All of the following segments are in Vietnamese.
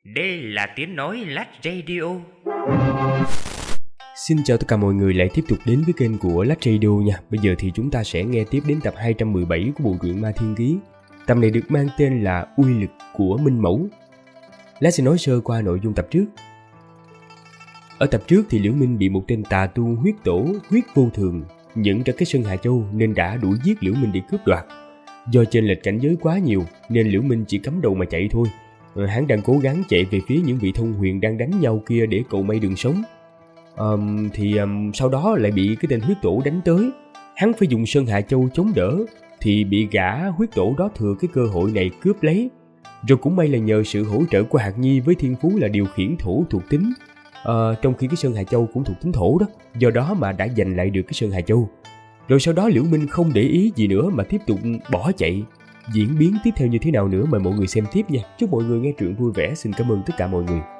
Đây là tiếng nói Lách Radio. Xin chào tất cả mọi người lại tiếp tục đến với kênh của Lách Radio nha. Bây giờ thì chúng ta sẽ nghe tiếp đến tập 217 của bộ truyện Ma Thiên Ký. Tập này được mang tên là Uy lực của Minh Mẫu. Lách sẽ nói sơ qua nội dung tập trước. Ở tập trước thì Liễu Minh bị một tên tà tu huyết tổ, huyết vô thường nhận ra cái Sơn Hà Châu nên đã đuổi giết Liễu Minh để cướp đoạt. Do chênh lệch cảnh giới quá nhiều nên Liễu Minh chỉ cắm đầu mà chạy thôi. Hắn đang cố gắng chạy về phía những vị thông huyền đang đánh nhau kia để cầu may đường sống. Sau đó lại bị cái tên huyết tổ đánh tới. Hắn phải dùng Sơn Hà Châu chống đỡ thì bị gã huyết tổ đó thừa cái cơ hội này cướp lấy. Rồi cũng may là nhờ sự hỗ trợ của Hạt Nhi với thiên phú là điều khiển thổ thuộc tính. Trong khi cái Sơn Hà Châu cũng thuộc tính thổ đó, do đó mà đã giành lại được cái Sơn Hà Châu. Rồi sau đó Liễu Minh không để ý gì nữa mà tiếp tục bỏ chạy. Diễn biến tiếp theo như thế nào nữa mời mọi người xem tiếp nha. Chúc mọi người nghe truyện vui vẻ. Xin cảm ơn tất cả mọi người.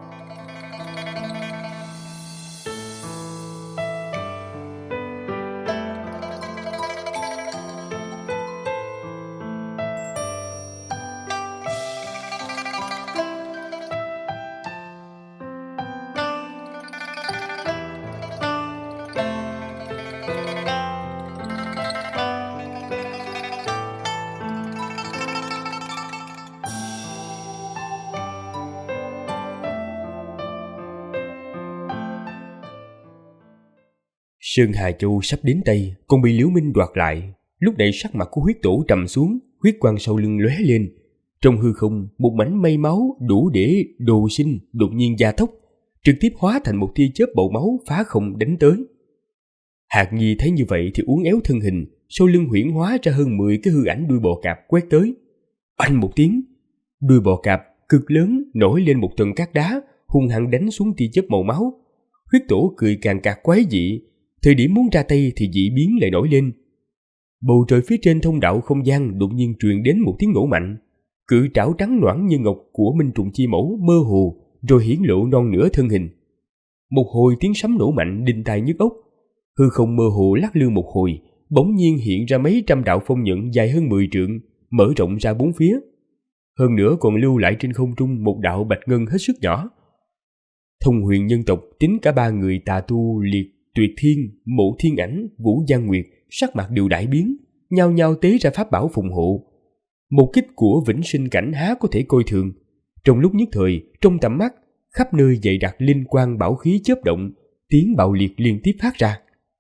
Sơn Hà Châu sắp đến tay, còn bị Liễu Minh đoạt lại. Lúc này sắc mặt của huyết tổ trầm xuống, huyết quang sau lưng lóe lên. Trong hư không, một mảnh mây máu đủ để đồ sinh đột nhiên gia tốc, trực tiếp hóa thành một tia chớp bầu máu phá không đánh tới. Hạt Nhi thấy như vậy thì uốn éo thân hình, sau lưng huyễn hóa ra hơn 10 cái hư ảnh đuôi bò cạp quét tới. Oanh một tiếng, đuôi bò cạp cực lớn nổi lên một tầng cát đá, hung hăng đánh xuống tia chớp màu máu. Huyết tổ cười càng cạc quái dị. Thời điểm muốn ra tay thì dị biến lại nổi lên. Bầu trời phía trên thông đạo không gian đột nhiên truyền đến một tiếng nổ mạnh. Cự trảo trắng nõn như ngọc của Minh Trùng Chi Mẫu mơ hồ rồi hiển lộ non nửa thân hình. Một hồi tiếng sấm nổ mạnh đinh tai nhức óc. Hư không mơ hồ lắc lư một hồi, bỗng nhiên hiện ra mấy trăm đạo phong nhận dài hơn 10 trượng, mở rộng ra bốn phía. Hơn nữa còn lưu lại trên không trung một đạo bạch ngân hết sức nhỏ. Thông huyền nhân tộc tính cả 3 người tà tu liệt Tuyệt Thiên, Mộ Thiên Ảnh, Vũ Giang Nguyệt sắc mặt đều đại biến, nhao nhao tế ra pháp bảo phụng hộ. Một kích của vĩnh sinh cảnh há có thể coi thường. Trong lúc nhất thời, trong tầm mắt, khắp nơi dày đặc linh quang bảo khí chớp động, tiếng bạo liệt liên tiếp phát ra.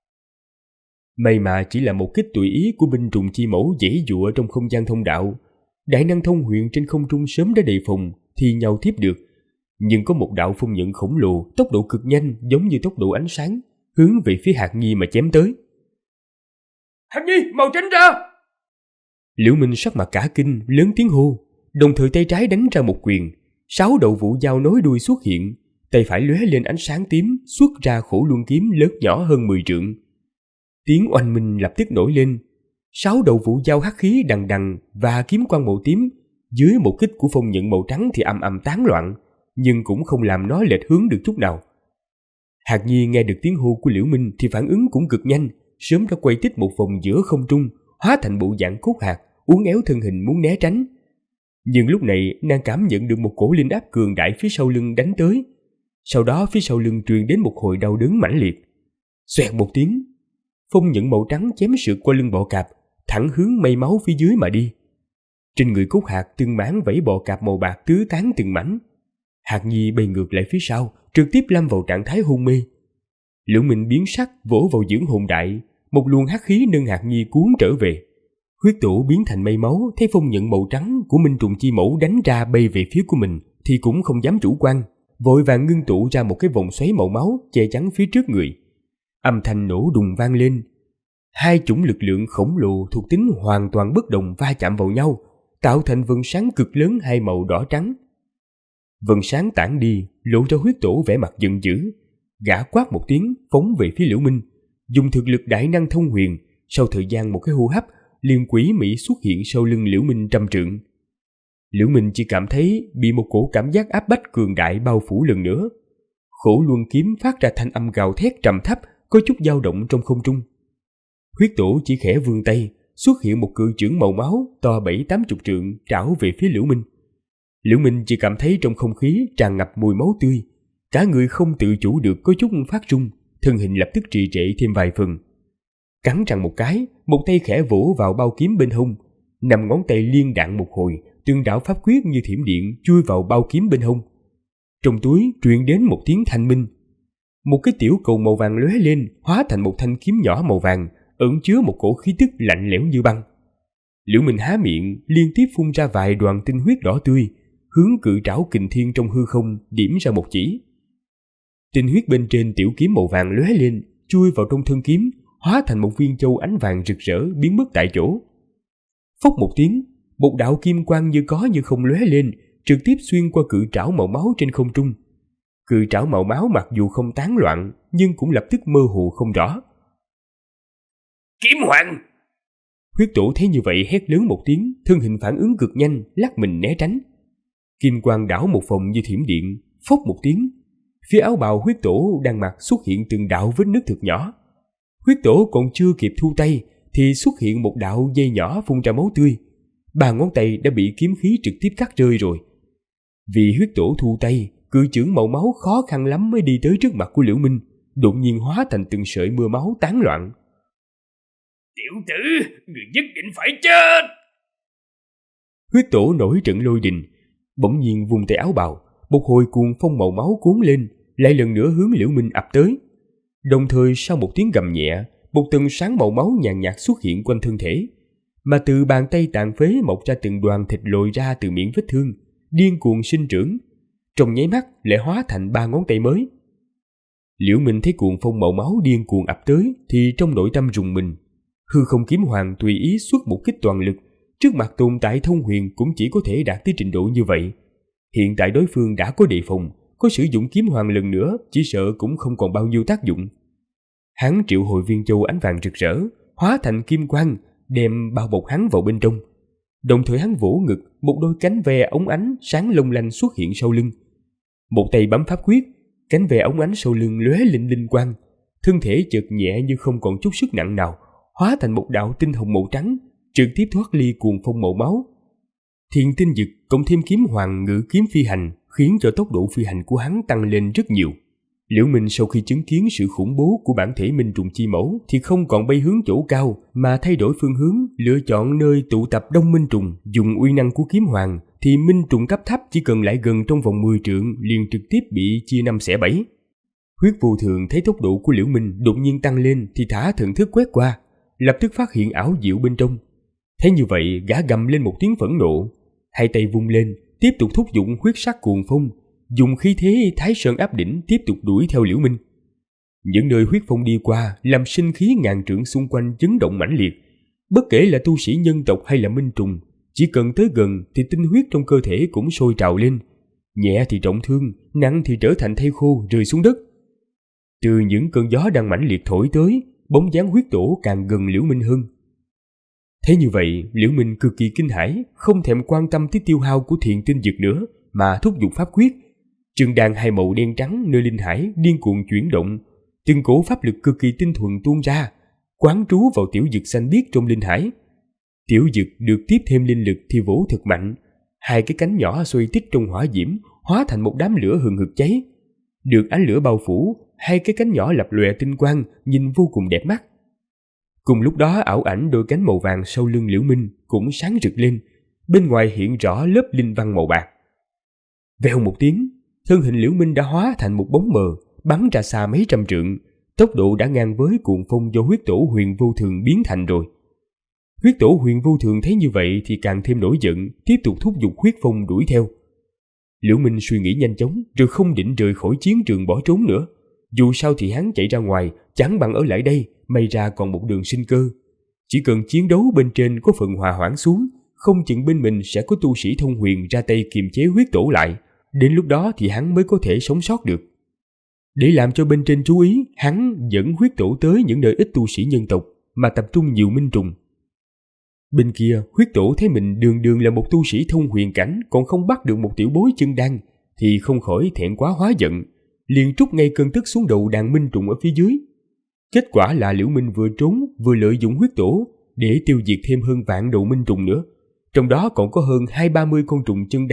May mà chỉ là một kích tùy ý của binh trùng chi mẫu giãy giụa trong không gian thông đạo. Đại năng thông huyền trên không trung sớm đã đề phòng, thì nhau tiếp được. Nhưng có một đạo phong nhận khổng lồ, tốc độ cực nhanh giống như tốc độ ánh sáng, hướng về phía Hạt Nhi mà chém tới. Hạt Nhi, mau tránh ra! Liễu Minh sắc mặt cả kinh, lớn tiếng hô, đồng thời tay trái đánh ra một quyền. 6 đầu vũ dao nối đuôi xuất hiện, tay phải lóe lên ánh sáng tím, xuất ra khổ luân kiếm lớn nhỏ hơn 10 trượng. Tiếng oanh minh lập tức nổi lên. 6 đầu vũ dao hắc khí đằng đằng và kiếm quang màu tím dưới một kích của phong nhận màu trắng thì ầm ầm tán loạn, nhưng cũng không làm nó lệch hướng được chút nào. Hạt Nhi nghe được tiếng hô của Liễu Minh thì phản ứng cũng cực nhanh, sớm đã quay tít một vòng giữa không trung, hóa thành bộ dạng cốt hạt, uốn éo thân hình muốn né tránh. Nhưng lúc này nàng cảm nhận được một cổ linh áp cường đại phía sau lưng đánh tới. Sau đó phía sau lưng truyền đến một hồi đau đớn mãnh liệt. Xoẹt một tiếng, phong nhận màu trắng chém sượt qua lưng bò cạp, thẳng hướng mây máu phía dưới mà đi. Trên người cốt hạt từng mảng vảy bò cạp màu bạc tứ tán từng mảnh. Hạt Nhi bay ngược lại phía sau, trực tiếp lâm vào trạng thái hôn mê. Liễu Minh biến sắc vỗ vào dưỡng hồn đại, một luồng hắc khí nâng Hạt Nhi cuốn trở về. Huyết tổ biến thành mây máu, thấy phong nhận màu trắng của Minh Trùng Chi Mẫu đánh ra bay về phía của mình thì cũng không dám chủ quan, vội vàng ngưng tụ ra một cái vòng xoáy màu máu che chắn phía trước người. Âm thanh nổ đùng vang lên. 2 chủng lực lượng khổng lồ thuộc tính hoàn toàn bất đồng va chạm vào nhau, tạo thành vầng sáng cực lớn 2 màu đỏ trắng. Vầng sáng tản đi, lộ ra huyết tổ vẻ mặt giận dữ. Gã quát một tiếng phóng về phía Liễu Minh, dùng thực lực đại năng thông huyền, sau thời gian một cái hô hấp liền quỷ mị xuất hiện sau lưng Liễu Minh trăm trượng. Liễu Minh chỉ cảm thấy bị một cổ cảm giác áp bách cường đại bao phủ lần nữa. Khổ luân kiếm phát ra thanh âm gào thét trầm thấp, có chút dao động trong không trung. Huyết tổ chỉ khẽ vươn tay, xuất hiện một cự chưởng màu máu to 7-80 trượng trảo về phía Liễu Minh. Liễu Minh chỉ cảm thấy trong không khí tràn ngập mùi máu tươi, cả người không tự chủ được có chút phát run, thân hình lập tức trì trệ thêm vài phần. Cắn răng một cái, một tay khẽ vỗ vào bao kiếm bên hông, 5 ngón tay liên đạn một hồi, từng đạo pháp quyết như thiểm điện chui vào bao kiếm bên hông. Trong túi truyền đến một tiếng thanh minh. Một cái tiểu cầu màu vàng lóe lên, hóa thành một thanh kiếm nhỏ màu vàng, ẩn chứa một cổ khí tức lạnh lẽo như băng. Liễu Minh há miệng, liên tiếp phun ra vài đoàn tinh huyết đỏ tươi, hướng cự trảo kình thiên trong hư không điểm ra một chỉ. Tinh huyết bên trên tiểu kiếm màu vàng lóe lên, chui vào trong thân kiếm, hóa thành một viên châu ánh vàng rực rỡ biến mất tại chỗ. Phốc một tiếng, một đạo kim quang như có như không lóe lên, trực tiếp xuyên qua cự trảo màu máu trên không trung. Cự trảo màu máu mặc dù không tán loạn, nhưng cũng lập tức mơ hồ không rõ. Kiếm hoàng! Huyết tổ thấy như vậy hét lớn một tiếng, thân hình phản ứng cực nhanh, lắc mình né tránh. Kim quang đảo một vòng như thiểm điện, phốc một tiếng, phía áo bào huyết tổ đang mặc xuất hiện từng đạo vết nứt thật nhỏ. Huyết tổ còn chưa kịp thu tay thì xuất hiện một đạo dây nhỏ phun ra máu tươi. 3 ngón tay đã bị kiếm khí trực tiếp cắt rơi rồi. Vì huyết tổ thu tay, cự chưởng màu máu khó khăn lắm mới đi tới trước mặt của Liễu Minh, đột nhiên hóa thành từng sợi mưa máu tán loạn. Tiểu tử, người nhất định phải chết! Huyết tổ nổi trận lôi đình, bỗng nhiên vùng tay áo bào, một hồi cuồng phong màu máu cuốn lên, lại lần nữa hướng Liễu Minh ập tới. Đồng thời sau một tiếng gầm nhẹ, một tầng sáng màu máu nhàn nhạt xuất hiện quanh thân thể, mà từ bàn tay tàn phế mọc ra từng đoàn thịt lồi ra từ miệng vết thương, điên cuồng sinh trưởng, trong nháy mắt lại hóa thành 3 ngón tay mới. Liễu Minh thấy cuồng phong màu máu điên cuồng ập tới thì trong nội tâm rùng mình. Hư không kiếm hoàng tùy ý xuất một kích toàn lực, trước mặt tồn tại thông huyền cũng chỉ có thể đạt tới trình độ như vậy. Hiện tại đối phương đã có đề phòng, có sử dụng kiếm hoàng lần nữa chỉ sợ cũng không còn bao nhiêu tác dụng. Hắn triệu hồi viên châu ánh vàng rực rỡ, hóa thành kim quang, đem bao bọc hắn vào bên trong. Đồng thời hắn vỗ ngực, một đôi cánh ve óng ánh sáng long lanh xuất hiện sau lưng. Một tay bấm pháp quyết, cánh ve óng ánh sau lưng lóe lên linh quang, thân thể chợt nhẹ như không còn chút sức nặng nào, hóa thành một đạo tinh hồng màu trắng, trực tiếp thoát ly cuồng phong màu máu. Thiền tinh dực cộng thêm kiếm hoàng ngự kiếm phi hành, khiến cho tốc độ phi hành của hắn tăng lên rất nhiều. Liễu Minh sau khi chứng kiến sự khủng bố của bản thể minh trùng chi mẫu thì không còn bay hướng chỗ cao mà thay đổi phương hướng, lựa chọn nơi tụ tập đông minh trùng. Dùng uy năng của kiếm hoàng thì minh trùng cấp thấp chỉ cần lại gần trong vòng 10 trượng liền trực tiếp bị chia 5 xẻ 7. Huyết vô thường thấy tốc độ của Liễu Minh đột nhiên tăng lên thì thả thần thức quét qua, lập tức phát hiện ảo diệu bên trong. Thấy như vậy, gã gầm lên một tiếng phẫn nộ, hai tay vung lên, tiếp tục thúc dụng huyết sắc cuồng phong, dùng khí thế Thái Sơn áp đỉnh tiếp tục đuổi theo Liễu Minh. Những nơi huyết phong đi qua làm sinh khí ngàn trượng xung quanh chấn động mãnh liệt. Bất kể là tu sĩ nhân tộc hay là minh trùng, chỉ cần tới gần thì tinh huyết trong cơ thể cũng sôi trào lên. Nhẹ thì trọng thương, nặng thì trở thành thây khô rơi xuống đất. Từ những cơn gió đang mãnh liệt thổi tới, bóng dáng huyết tổ càng gần Liễu Minh hơn. Thế như vậy, Liễu Minh cực kỳ kinh hãi, không thèm quan tâm tới tiêu hao của thiền tinh dược nữa, mà thúc giục pháp quyết. Trường đàn hai màu đen trắng nơi linh hải điên cuồng chuyển động, từng cổ pháp lực cực kỳ tinh thuần tuôn ra, quán trú vào tiểu dực xanh biếc trong linh hải. Tiểu dực được tiếp thêm linh lực thì vỗ thật mạnh, hai cái cánh nhỏ xoay tít trong hỏa diễm, hóa thành một đám lửa hừng hực cháy. Được ánh lửa bao phủ, hai cái cánh nhỏ lập lòe tinh quang, nhìn vô cùng đẹp mắt. Cùng lúc đó ảo ảnh đôi cánh màu vàng sau lưng Liễu Minh cũng sáng rực lên, bên ngoài hiện rõ lớp linh văn màu bạc. Vèo một tiếng, thân hình Liễu Minh đã hóa thành một bóng mờ, bắn ra xa mấy trăm trượng, tốc độ đã ngang với cuồng phong do huyết tổ huyền vô thường biến thành rồi. Huyết tổ huyền vô thường thấy như vậy thì càng thêm nổi giận, tiếp tục thúc giục huyết phong đuổi theo. Liễu Minh suy nghĩ nhanh chóng, rồi không định rời khỏi chiến trường bỏ trốn nữa. Dù sao thì hắn chạy ra ngoài, chẳng bằng ở lại đây, may ra còn một đường sinh cơ. Chỉ cần chiến đấu bên trên có phần hòa hoãn xuống, không chừng bên mình sẽ có tu sĩ thông huyền ra tay kiềm chế huyết tổ lại. Đến lúc đó thì hắn mới có thể sống sót được. Để làm cho bên trên chú ý, hắn dẫn huyết tổ tới những nơi ít tu sĩ nhân tộc, mà tập trung nhiều minh trùng. Bên kia, huyết tổ thấy mình đường đường là một tu sĩ thông huyền cảnh, còn không bắt được một tiểu bối chân đan, thì không khỏi thẹn quá hóa giận, liền trút ngay cơn tức xuống đầu đàn minh trùng ở phía dưới. Kết quả là Liễu Minh vừa trốn vừa lợi dụng huyết tổ để tiêu diệt thêm hơn vạn đầu minh trùng nữa, trong đó còn có hơn 20-30 con trùng chân đan,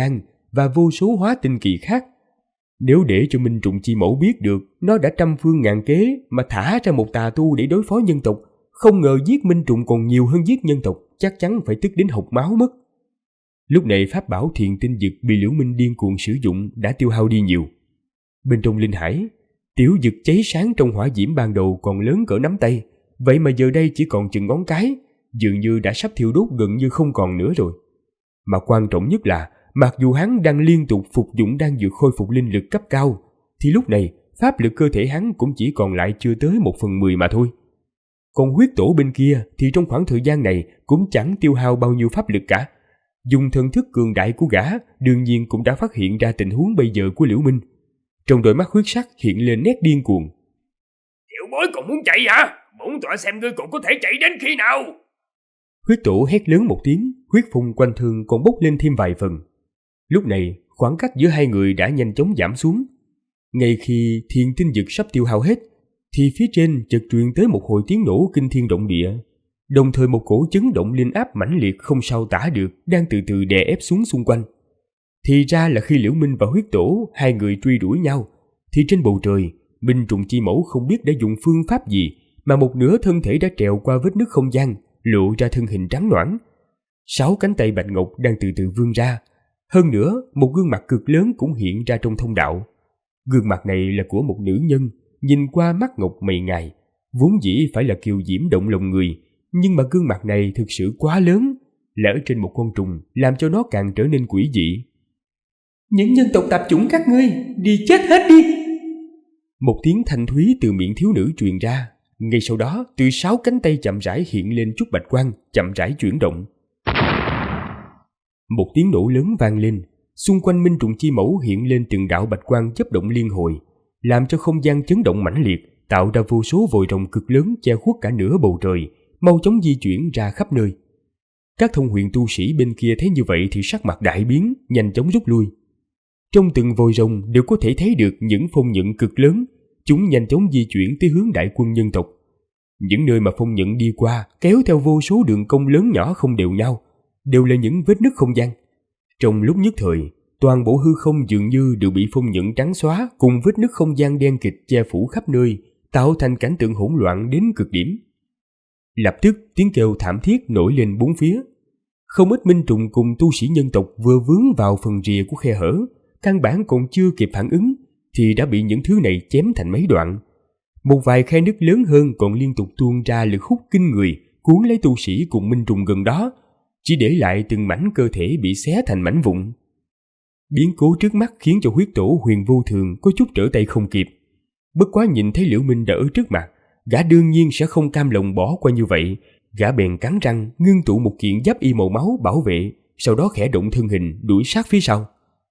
và vô số hóa tinh kỳ khác. Nếu để cho Minh Trùng Chi Mẫu biết được nó đã trăm phương ngàn kế mà thả ra một tà tu để đối phó nhân tộc, không ngờ giết Minh Trùng còn nhiều hơn giết nhân tộc, chắc chắn phải tức đến hộc máu mất. Lúc này pháp bảo Thiền Tinh Dực bị Liễu Minh điên cuồng sử dụng đã tiêu hao đi nhiều. Bên trong linh hải, tiểu dực cháy sáng trong hỏa diễm ban đầu còn lớn cỡ nắm tay, vậy mà giờ đây chỉ còn chừng ngón cái, dường như đã sắp thiêu đốt gần như không còn nữa rồi. Mà quan trọng nhất là, mặc dù hắn đang liên tục phục dụng đan dược khôi phục linh lực cấp cao, thì lúc này pháp lực cơ thể hắn cũng chỉ còn lại chưa tới 1/10 mà thôi. Còn huyết tổ bên kia thì trong khoảng thời gian này cũng chẳng tiêu hao bao nhiêu pháp lực cả. Dùng thần thức cường đại của gã đương nhiên cũng đã phát hiện ra tình huống bây giờ của Liễu Minh. Trong đôi mắt huyết sắc hiện lên nét điên cuồng. Tiểu bối còn muốn chạy hả? Bổn tọa xem ngươi còn có thể chạy đến khi nào? Huyết tổ hét lớn một tiếng, huyết phun quanh thân còn bốc lên thêm vài phần. Lúc này khoảng cách giữa hai người đã nhanh chóng giảm xuống. Ngay khi Thiền Tinh Dực sắp tiêu hao hết, thì phía trên chợt truyền tới một hồi tiếng nổ kinh thiên động địa, đồng thời một cổ chấn động linh áp mãnh liệt không sao tả được đang từ từ đè ép xuống xung quanh. Thì ra là khi Liễu Minh và huyết tổ hai người truy đuổi nhau, thì trên bầu trời Minh Trùng Chi Mẫu không biết đã dùng phương pháp gì mà một nửa thân thể đã trèo qua vết nứt không gian, lộ ra thân hình trắng nõn. 6 cánh tay bạch ngọc đang từ từ vươn ra. Hơn nữa, một gương mặt cực lớn cũng hiện ra trong thông đạo. Gương mặt này là của một nữ nhân, nhìn qua mắt ngọc mày ngài, vốn dĩ phải là kiều diễm động lòng người, nhưng mà gương mặt này thực sự quá lớn, lỡ trên một con trùng làm cho nó càng trở nên quỷ dị. Những nhân tộc tạp chủng các ngươi, đi chết hết đi! Một tiếng thanh thúy từ miệng thiếu nữ truyền ra. Ngay sau đó, từ 6 cánh tay chậm rãi hiện lên chút bạch quang, chậm rãi chuyển động. Một tiếng nổ lớn vang lên, xung quanh Minh Trùng Chi Mẫu hiện lên từng đạo bạch quang chớp động liên hồi, làm cho không gian chấn động mãnh liệt, tạo ra vô số vòi rồng cực lớn che khuất cả nửa bầu trời, mau chóng di chuyển ra khắp nơi. Các thông huyền tu sĩ bên kia thấy như vậy thì sắc mặt đại biến, nhanh chóng rút lui. Trong từng vòi rồng đều có thể thấy được những phong nhận cực lớn, chúng nhanh chóng di chuyển tới hướng đại quân nhân tộc. Những nơi mà phong nhận đi qua kéo theo vô số đường cong lớn nhỏ không đều nhau, đều là những vết nứt không gian. Trong lúc nhất thời, toàn bộ hư không dường như đều bị phong nhận trắng xóa cùng vết nứt không gian đen kịt che phủ khắp nơi, tạo thành cảnh tượng hỗn loạn đến cực điểm. Lập tức tiếng kêu thảm thiết nổi lên bốn phía. Không ít minh trùng cùng tu sĩ nhân tộc vừa vướng vào phần rìa của khe hở, căn bản còn chưa kịp phản ứng thì đã bị những thứ này chém thành mấy đoạn. Một vài khe nứt lớn hơn còn liên tục tuôn ra lực hút kinh người, cuốn lấy tu sĩ cùng minh trùng gần đó, chỉ để lại từng mảnh cơ thể bị xé thành mảnh vụn. Biến cố trước mắt khiến cho huyết tổ Huyền Vô Thường có chút trở tay không kịp. Bất quá nhìn thấy Liễu Minh đã ở trước mặt, gã đương nhiên sẽ không cam lòng bỏ qua như vậy. Gã bèn cắn răng ngưng tụ một kiện giáp y màu máu bảo vệ, sau đó khẽ động thân hình đuổi sát phía sau.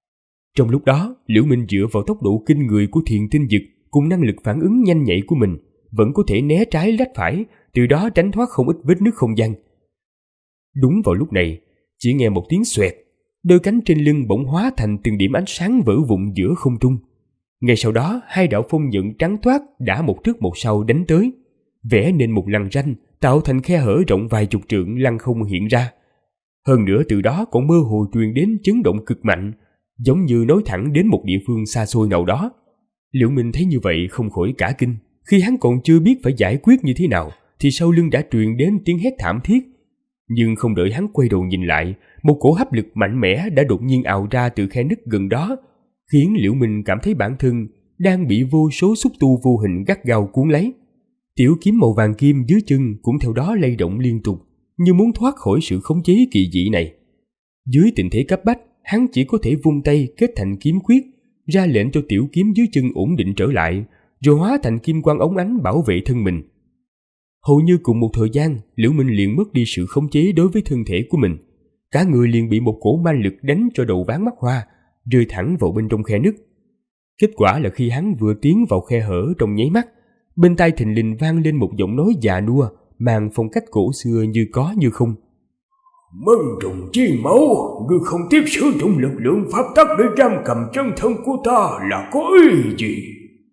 Trong lúc đó, Liễu Minh dựa vào tốc độ kinh người của Thiền Tinh Dực cùng năng lực phản ứng nhanh nhạy của mình, vẫn có thể né trái lách phải, từ đó tránh thoát không ít vết nứt không gian. Đúng vào lúc này, chỉ nghe một tiếng xoẹt, đôi cánh trên lưng bỗng hóa thành từng điểm ánh sáng vỡ vụn giữa không trung. Ngay sau đó, hai đạo phong nhận trắng toát đã một trước một sau đánh tới, vẽ nên một lằn ranh, tạo thành khe hở rộng vài chục trượng lăng không hiện ra. Hơn nữa từ đó còn mơ hồ truyền đến chấn động cực mạnh, giống như nối thẳng đến một địa phương xa xôi nào đó. Liễu Minh thấy như vậy không khỏi cả kinh. Khi hắn còn chưa biết phải giải quyết như thế nào, thì sau lưng đã truyền đến tiếng hét thảm thiết. Nhưng không đợi hắn quay đầu nhìn lại, một cổ hấp lực mạnh mẽ đã đột nhiên ào ra từ khe nứt gần đó, khiến Liễu Minh cảm thấy bản thân đang bị vô số xúc tu vô hình gắt gao cuốn lấy. Tiểu kiếm màu vàng kim dưới chân cũng theo đó lay động liên tục, như muốn thoát khỏi sự khống chế kỳ dị này. Dưới tình thế cấp bách, hắn chỉ có thể vung tay kết thành kiếm quyết, ra lệnh cho tiểu kiếm dưới chân ổn định trở lại, rồi hóa thành kim quang óng ánh bảo vệ thân mình. Hầu như cùng một thời gian, Liễu Minh liền mất đi sự khống chế đối với thân thể của mình. Cả người liền bị một cổ ma lực đánh cho đầu váng mắt hoa, rơi thẳng vào bên trong khe nứt. Kết quả là khi hắn vừa tiến vào khe hở trong nháy mắt, bên tai thình lình vang lên một giọng nói già nua, mang phong cách cổ xưa như có như không. Minh Trùng Chi Mẫu, ngươi không tiếp sử dụng lực lượng pháp tắc để giam cầm chân thân của ta là có ý gì?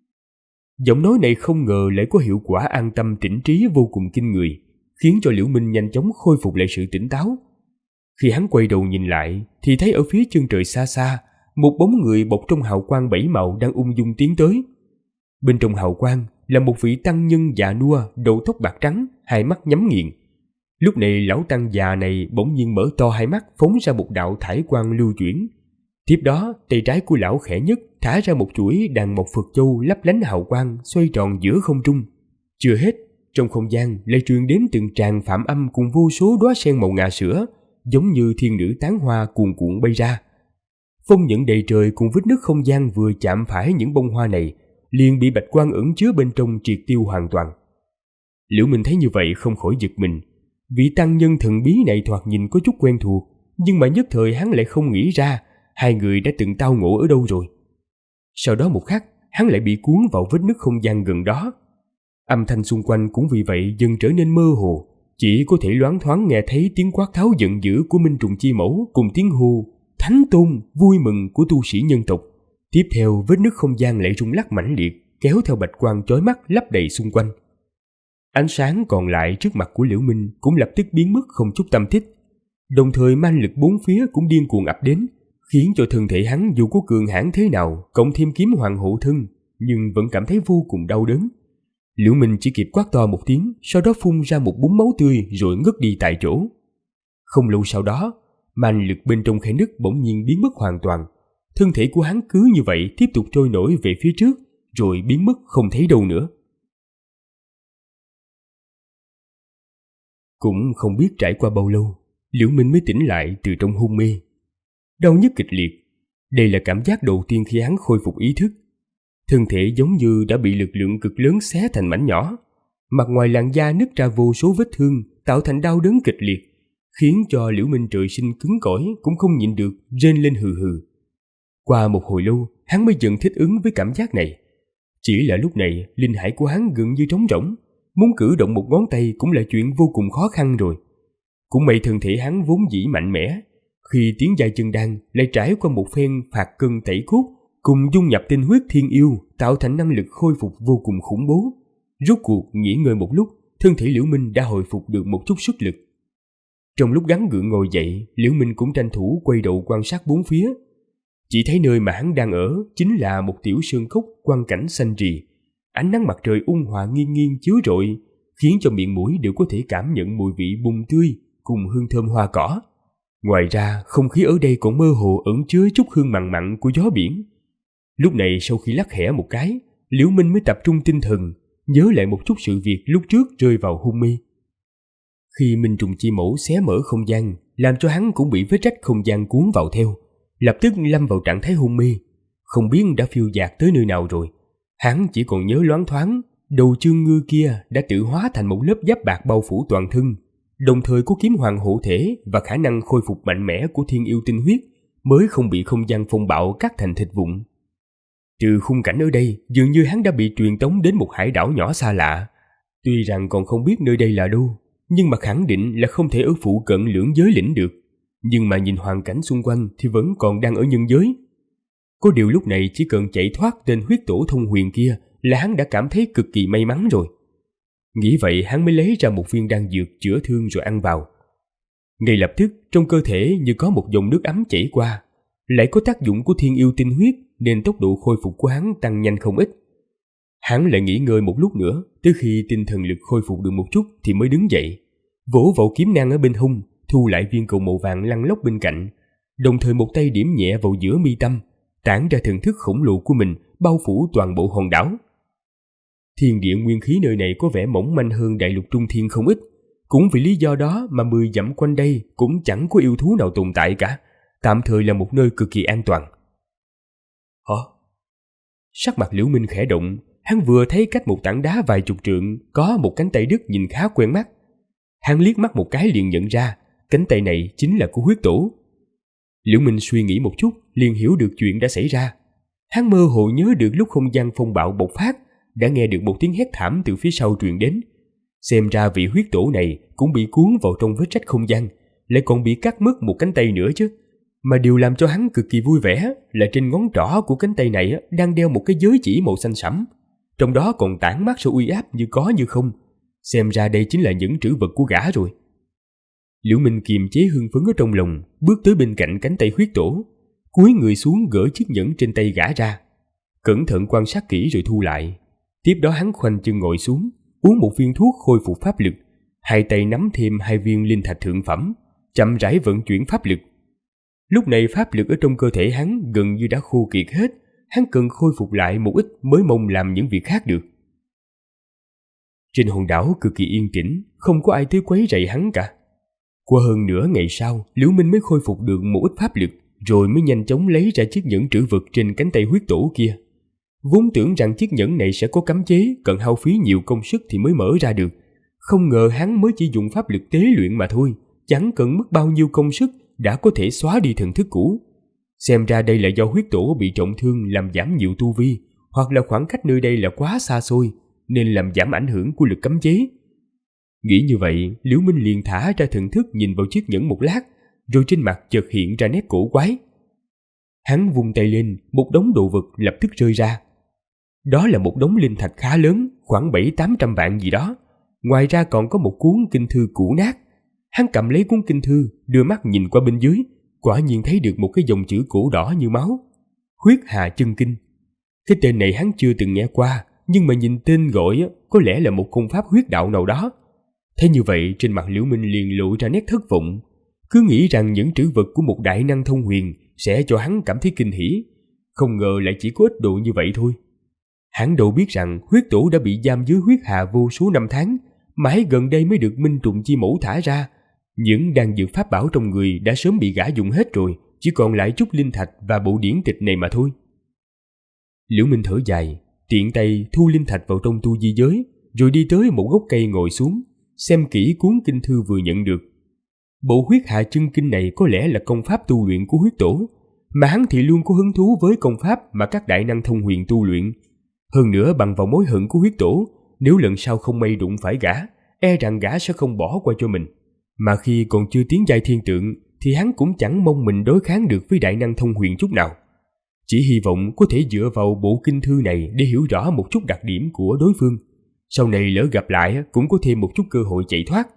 Giọng nói này không ngờ lại có hiệu quả an tâm tĩnh trí vô cùng kinh người, khiến cho Liễu Minh nhanh chóng khôi phục lại sự tỉnh táo. Khi hắn quay đầu nhìn lại, thì thấy ở phía chân trời xa xa, một bóng người bọc trong hào quang 7 màu đang ung dung tiến tới. Bên trong hào quang là một vị tăng nhân già nua, đầu tóc bạc trắng, hai mắt nhắm nghiền. Lúc này lão tăng già này bỗng nhiên mở to hai mắt, phóng ra một đạo thải quang lưu chuyển. Tiếp đó, tay trái của lão khẽ nhất thả ra một chuỗi đàn mộc Phật châu lấp lánh hào quang xoay tròn giữa không trung. Chưa hết, trong không gian lại truyền đến từng tràng phạm âm cùng vô số đóa sen màu ngà sữa, giống như thiên nữ tán hoa cuồn cuộn bay ra. Phong nhẫn đầy trời cùng vết nứt không gian vừa chạm phải những bông hoa này, liền bị bạch quang ẩn chứa bên trong triệt tiêu hoàn toàn. Liễu Minh thấy như vậy không khỏi giật mình. Vị tăng nhân thần bí này thoạt nhìn có chút quen thuộc, nhưng mà nhất thời hắn lại không nghĩ ra hai người đã từng tao ngộ ở đâu rồi. Sau đó một khắc, hắn lại bị cuốn vào vết nứt không gian gần đó. Âm thanh xung quanh cũng vì vậy dần trở nên mơ hồ, chỉ có thể loáng thoáng nghe thấy tiếng quát tháo giận dữ của Minh Trùng Chi Mẫu cùng tiếng hô thánh tôn vui mừng của tu sĩ nhân tộc. Tiếp theo vết nứt không gian lại rung lắc mãnh liệt, kéo theo bạch quang chói mắt lấp đầy xung quanh. Ánh sáng còn lại trước mặt của Liễu Minh cũng lập tức biến mất không chút tâm tích. Đồng thời man lực bốn phía cũng điên cuồng ập đến, khiến cho thân thể hắn dù có cường hãn thế nào, cộng thêm kiếm hoàng hộ thân, nhưng vẫn cảm thấy vô cùng đau đớn. Liễu Minh chỉ kịp quát to một tiếng, sau đó phun ra một búng máu tươi rồi ngất đi tại chỗ. Không lâu sau đó, man lực bên trong khe nứt bỗng nhiên biến mất hoàn toàn. Thân thể của hắn cứ như vậy tiếp tục trôi nổi về phía trước, rồi biến mất không thấy đâu nữa. Cũng không biết trải qua bao lâu, Liễu Minh mới tỉnh lại từ trong hôn mê. Đau nhức kịch liệt, đây là cảm giác đầu tiên khi hắn khôi phục ý thức. Thân thể giống như đã bị lực lượng cực lớn xé thành mảnh nhỏ. Mặt ngoài làn da nứt ra vô số vết thương, tạo thành đau đớn kịch liệt, khiến cho Liễu Minh trời sinh cứng cỏi cũng không nhịn được, rên lên hừ hừ. Qua một hồi lâu, hắn mới dần thích ứng với cảm giác này. Chỉ là lúc này, linh hải của hắn gần như trống rỗng, muốn cử động một ngón tay cũng là chuyện vô cùng khó khăn rồi. Cũng may thân thể hắn vốn dĩ mạnh mẽ, khi tiến giai chân đan lại trải qua một phen phạt cân tẩy cốt, cùng dung nhập tinh huyết thiên yêu, tạo thành năng lực khôi phục vô cùng khủng bố. Rốt cuộc nghỉ ngơi một lúc, thân thể Liễu Minh đã hồi phục được một chút sức lực. Trong lúc gắng gượng ngồi dậy, Liễu Minh cũng tranh thủ quay đầu quan sát bốn phía. Chỉ thấy nơi mà hắn đang ở chính là một tiểu sơn cốc quang cảnh xanh rì. Ánh nắng mặt trời ôn hòa nghiêng nghiêng chiếu rọi, khiến cho miệng mũi đều có thể cảm nhận mùi vị bùn tươi cùng hương thơm hoa cỏ. Ngoài ra, không khí ở đây còn mơ hồ ẩn chứa chút hương mặn mặn của gió biển. Lúc này sau khi lắc khẽ một cái, Liễu Minh mới tập trung tinh thần, nhớ lại một chút sự việc lúc trước rơi vào hôn mê. Khi Minh Trùng Chi Mẫu xé mở không gian, làm cho hắn cũng bị vết rách không gian cuốn vào theo, lập tức lâm vào trạng thái hôn mê, không biết đã phiêu dạt tới nơi nào rồi. Hắn chỉ còn nhớ loáng thoáng, đầu chương ngư kia đã tự hóa thành một lớp giáp bạc bao phủ toàn thân, đồng thời có kiếm hoàng hộ thể và khả năng khôi phục mạnh mẽ của thiên yêu tinh huyết, mới không bị không gian phong bạo cắt thành thịt vụn. Từ khung cảnh ở đây, dường như hắn đã bị truyền tống đến một hải đảo nhỏ xa lạ. Tuy rằng còn không biết nơi đây là đâu, nhưng mà khẳng định là không thể ở phụ cận lưỡng giới lĩnh được. Nhưng mà nhìn hoàn cảnh xung quanh thì vẫn còn đang ở nhân giới. Có điều lúc này chỉ cần chạy thoát tên huyết tổ thông huyền kia là hắn đã cảm thấy cực kỳ may mắn rồi. Nghĩ vậy hắn mới lấy ra một viên đan dược chữa thương rồi ăn vào. Ngay lập tức trong cơ thể như có một dòng nước ấm chảy qua, lại có tác dụng của thiên yêu tinh huyết nên tốc độ khôi phục của hắn tăng nhanh không ít. Hắn lại nghỉ ngơi một lúc nữa, tới khi tinh thần lực khôi phục được một chút thì mới đứng dậy, vỗ vào kiếm nang ở bên hông, thu lại viên cầu màu vàng lăn lóc bên cạnh, đồng thời một tay điểm nhẹ vào giữa mi tâm, tản ra thần thức khổng lồ của mình bao phủ toàn bộ hòn đảo. Thiên địa nguyên khí nơi này có vẻ mỏng manh hơn đại lục Trung Thiên không ít, cũng vì lý do đó mà 10 dặm quanh đây cũng chẳng có yêu thú nào tồn tại cả, tạm thời là một nơi cực kỳ an toàn. Hả? Sắc mặt Liễu Minh khẽ động, hắn vừa thấy cách một tảng đá vài chục trượng có một cánh tay đứt nhìn khá quen mắt. Hắn liếc mắt một cái liền nhận ra cánh tay này chính là của huyết tổ. Liễu Minh suy nghĩ một chút liền hiểu được chuyện đã xảy ra. Hắn mơ hồ nhớ được lúc không gian phong bạo bộc phát đã nghe được một tiếng hét thảm từ phía sau truyền đến. Xem ra vị huyết tổ này cũng bị cuốn vào trong vết rách không gian, lại còn bị cắt mất một cánh tay nữa chứ. Mà điều làm cho hắn cực kỳ vui vẻ là trên ngón trỏ của cánh tay này đang đeo một cái giới chỉ màu xanh sẫm, trong đó còn tản mát sự uy áp như có như không. Xem ra đây chính là những trữ vật của gã rồi. Liễu Minh kiềm chế hưng phấn ở trong lòng, bước tới bên cạnh cánh tay huyết tổ. cúi người xuống gỡ chiếc nhẫn trên tay gã ra, cẩn thận quan sát kỹ rồi thu lại. Tiếp đó hắn khoanh chân ngồi xuống, uống một viên thuốc khôi phục pháp lực, hai tay nắm thêm 2 viên linh thạch thượng phẩm, chậm rãi vận chuyển pháp lực. Lúc này pháp lực ở trong cơ thể hắn gần như đã khô kiệt hết, hắn cần khôi phục lại một ít mới mong làm những việc khác được. Trên hòn đảo cực kỳ yên tĩnh, không có ai tới quấy rầy hắn cả. Qua hơn nửa ngày sau, Liễu Minh mới khôi phục được một ít pháp lực, rồi mới nhanh chóng lấy ra chiếc nhẫn trữ vật trên cánh tay huyết tổ kia. Vốn tưởng rằng chiếc nhẫn này sẽ có cấm chế, cần hao phí nhiều công sức thì mới mở ra được. Không ngờ hắn mới chỉ dùng pháp lực tế luyện mà thôi, chẳng cần mất bao nhiêu công sức đã có thể xóa đi thần thức cũ. Xem ra đây là do huyết tổ bị trọng thương làm giảm nhiều tu vi, hoặc là khoảng cách nơi đây là quá xa xôi, nên làm giảm ảnh hưởng của lực cấm chế. Nghĩ như vậy, Liễu Minh liền thả ra thần thức nhìn vào chiếc nhẫn một lát, rồi trên mặt chợt hiện ra nét cổ quái. Hắn vung tay lên, một đống đồ vật lập tức rơi ra. Đó là một đống linh thạch khá lớn, khoảng 700-800 vạn gì đó. Ngoài ra còn có một cuốn kinh thư cũ nát. Hắn cầm lấy cuốn kinh thư, đưa mắt nhìn qua bên dưới, quả nhiên thấy được một cái dòng chữ cổ đỏ như máu: Huyết Hà Chân Kinh. Cái tên này hắn chưa từng nghe qua, nhưng mà nhìn tên gọi có lẽ là một công pháp huyết đạo nào đó. Thế như vậy, trên mặt Liễu Minh liền lộ ra nét thất vọng, cứ nghĩ rằng những trữ vật của một đại năng thông huyền sẽ cho hắn cảm thấy kinh hỉ, không ngờ lại chỉ có ít đồ như vậy thôi. Hắn đâu biết rằng huyết tổ đã bị giam dưới huyết hà vô số năm tháng, mãi gần đây mới được Minh Trùng Chi Mẫu thả ra. Những đan dược pháp bảo trong người đã sớm bị gã dùng hết rồi, chỉ còn lại chút linh thạch và bộ điển tịch này mà thôi. Liễu Minh thở dài, tiện tay thu linh thạch vào trong tu di giới, rồi đi tới một gốc cây ngồi xuống, xem kỹ cuốn kinh thư vừa nhận được. Bộ Huyết Hà Chân Kinh này có lẽ là công pháp tu luyện của huyết tổ, mà hắn thì luôn có hứng thú với công pháp mà các đại năng thông huyền tu luyện. Hơn nữa bằng vào mối hận của huyết tổ, nếu lần sau không may đụng phải gã, e rằng gã sẽ không bỏ qua cho mình. Mà khi còn chưa tiến giai thiên tượng thì hắn cũng chẳng mong mình đối kháng được với đại năng thông huyền chút nào. Chỉ hy vọng có thể dựa vào bộ kinh thư này để hiểu rõ một chút đặc điểm của đối phương. Sau này lỡ gặp lại cũng có thêm một chút cơ hội chạy thoát.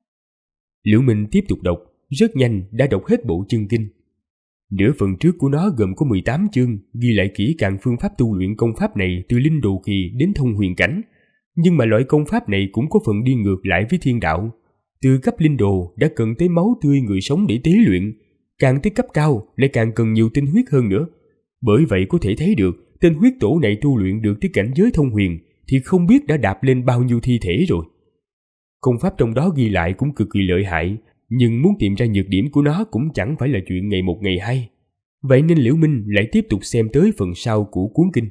Liễu Minh tiếp tục đọc, rất nhanh đã đọc hết bộ chân kinh. Nửa phần trước của nó gồm có 18 chương, ghi lại kỹ càng phương pháp tu luyện công pháp này từ linh đồ kỳ đến thông huyền cảnh. Nhưng mà loại công pháp này cũng có phần đi ngược lại với thiên đạo. Từ cấp linh đồ đã cần tới máu tươi người sống để tế luyện, càng tới cấp cao lại càng cần nhiều tinh huyết hơn nữa. Bởi vậy có thể thấy được tên huyết tổ này tu luyện được tới cảnh giới thông huyền thì không biết đã đạp lên bao nhiêu thi thể rồi. Công pháp trong đó ghi lại cũng cực kỳ lợi hại, nhưng muốn tìm ra nhược điểm của nó cũng chẳng phải là chuyện ngày một ngày hai. Vậy nên Liễu Minh lại tiếp tục xem tới phần sau của cuốn kinh.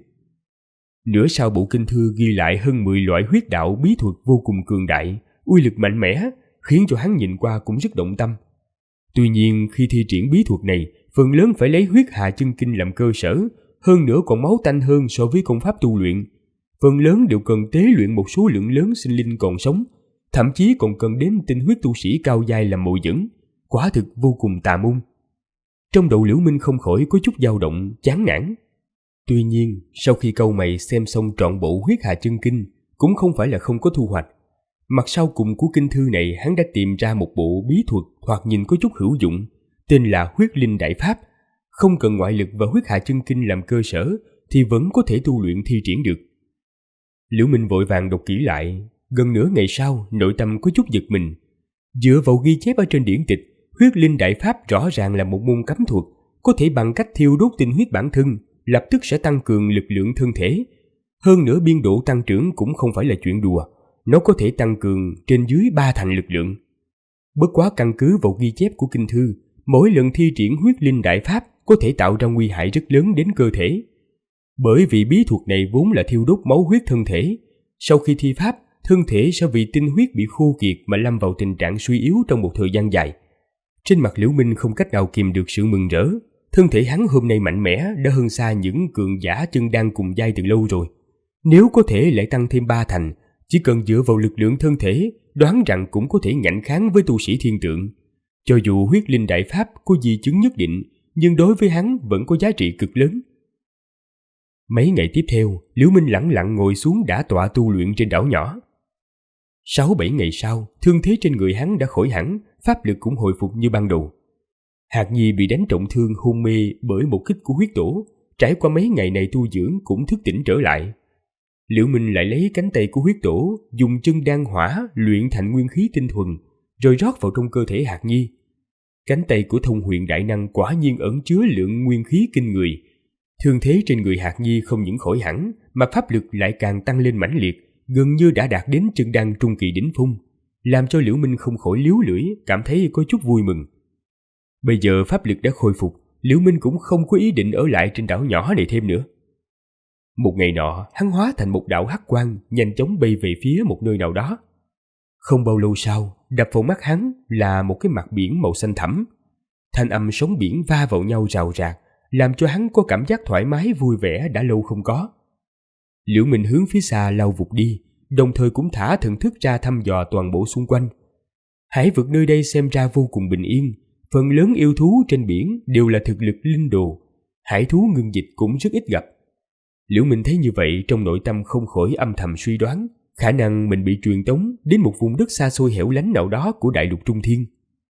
Nửa sau bộ kinh thư ghi lại hơn 10 loại huyết đạo bí thuật vô cùng cường đại, uy lực mạnh mẽ, khiến cho hắn nhìn qua cũng rất động tâm. Tuy nhiên khi thi triển bí thuật này, phần lớn phải lấy Huyết Hà Chân Kinh làm cơ sở, hơn nữa còn máu tanh hơn so với công pháp tu luyện. Phần lớn đều cần tế luyện một số lượng lớn sinh linh còn sống, thậm chí còn cần đến tinh huyết tu sĩ cao giai làm mồi dẫn, quả thực vô cùng tà môn. Trong đầu Liễu Minh không khỏi có chút dao động, chán nản. Tuy nhiên, sau khi cau mày xem xong trọn bộ Huyết Hà Chân Kinh, cũng không phải là không có thu hoạch. Mặt sau cùng của kinh thư này hắn đã tìm ra một bộ bí thuật thoạt nhìn có chút hữu dụng, tên là Huyết Linh Đại Pháp. Không cần ngoại lực và Huyết Hà Chân Kinh làm cơ sở thì vẫn có thể tu luyện thi triển được. Liễu Minh vội vàng đọc kỹ lại, gần nửa ngày sau nội tâm có chút giật mình. Dựa vào ghi chép ở trên điển tịch, Huyết Linh Đại Pháp rõ ràng là một môn cấm thuật, có thể bằng cách thiêu đốt tinh huyết bản thân, lập tức sẽ tăng cường lực lượng thân thể. Hơn nữa biên độ tăng trưởng cũng không phải là chuyện đùa, nó có thể tăng cường trên dưới 3 thành lực lượng. Bất quá căn cứ vào ghi chép của kinh thư, mỗi lần thi triển Huyết Linh Đại Pháp có thể tạo ra nguy hại rất lớn đến cơ thể. Bởi vì bí thuật này vốn là thiêu đốt máu huyết thân thể, sau khi thi pháp, thân thể sẽ vì tinh huyết bị khô kiệt mà lâm vào tình trạng suy yếu trong một thời gian dài. Trên mặt Liễu Minh không cách nào kìm được sự mừng rỡ, thân thể hắn hôm nay mạnh mẽ đã hơn xa những cường giả chân đan cùng giai từ lâu rồi. Nếu có thể lại tăng thêm 3 thành, chỉ cần dựa vào lực lượng thân thể, đoán rằng cũng có thể ngạnh kháng với tu sĩ thiên tượng. Cho dù Huyết Linh Đại Pháp có di chứng nhất định, nhưng đối với hắn vẫn có giá trị cực lớn. Mấy ngày tiếp theo, Liễu Minh lẳng lặng ngồi xuống đả tọa tu luyện trên đảo nhỏ. 6-7 ngày sau, thương thế trên người hắn đã khỏi hẳn, pháp lực cũng hồi phục như ban đầu. Hạt Nhi bị đánh trọng thương hôn mê bởi một kích của huyết tổ, trải qua mấy ngày này tu dưỡng cũng thức tỉnh trở lại. Liễu Minh lại lấy cánh tay của huyết tổ, dùng chân đan hỏa luyện thành nguyên khí tinh thuần, rồi rót vào trong cơ thể Hạt Nhi. Cánh tay của thông huyền đại năng quả nhiên ẩn chứa lượng nguyên khí kinh người. Thương thế trên người Hạt Nhi không những khỏi hẳn, mà pháp lực lại càng tăng lên mãnh liệt, gần như đã đạt đến chân đan trung kỳ đỉnh phong, làm cho Liễu Minh không khỏi liếu lưỡi, cảm thấy có chút vui mừng. Bây giờ pháp lực đã khôi phục, Liễu Minh cũng không có ý định ở lại trên đảo nhỏ này thêm nữa. Một ngày nọ, hắn hóa thành một đạo hắc quang, nhanh chóng bay về phía một nơi nào đó. Không bao lâu sau, đập vào mắt hắn là một cái mặt biển màu xanh thẳm. Thanh âm sóng biển va vào nhau rào rạc, làm cho hắn có cảm giác thoải mái vui vẻ đã lâu không có. Liễu Minh hướng phía xa lao vụt đi, đồng thời cũng thả thần thức ra thăm dò toàn bộ xung quanh. Hải vực nơi đây xem ra vô cùng bình yên, phần lớn yêu thú trên biển đều là thực lực linh đồ, hải thú ngưng dịch cũng rất ít gặp. Liễu Minh thấy như vậy, trong nội tâm không khỏi âm thầm suy đoán khả năng mình bị truyền tống đến một vùng đất xa xôi hẻo lánh nào đó của đại lục Trung Thiên.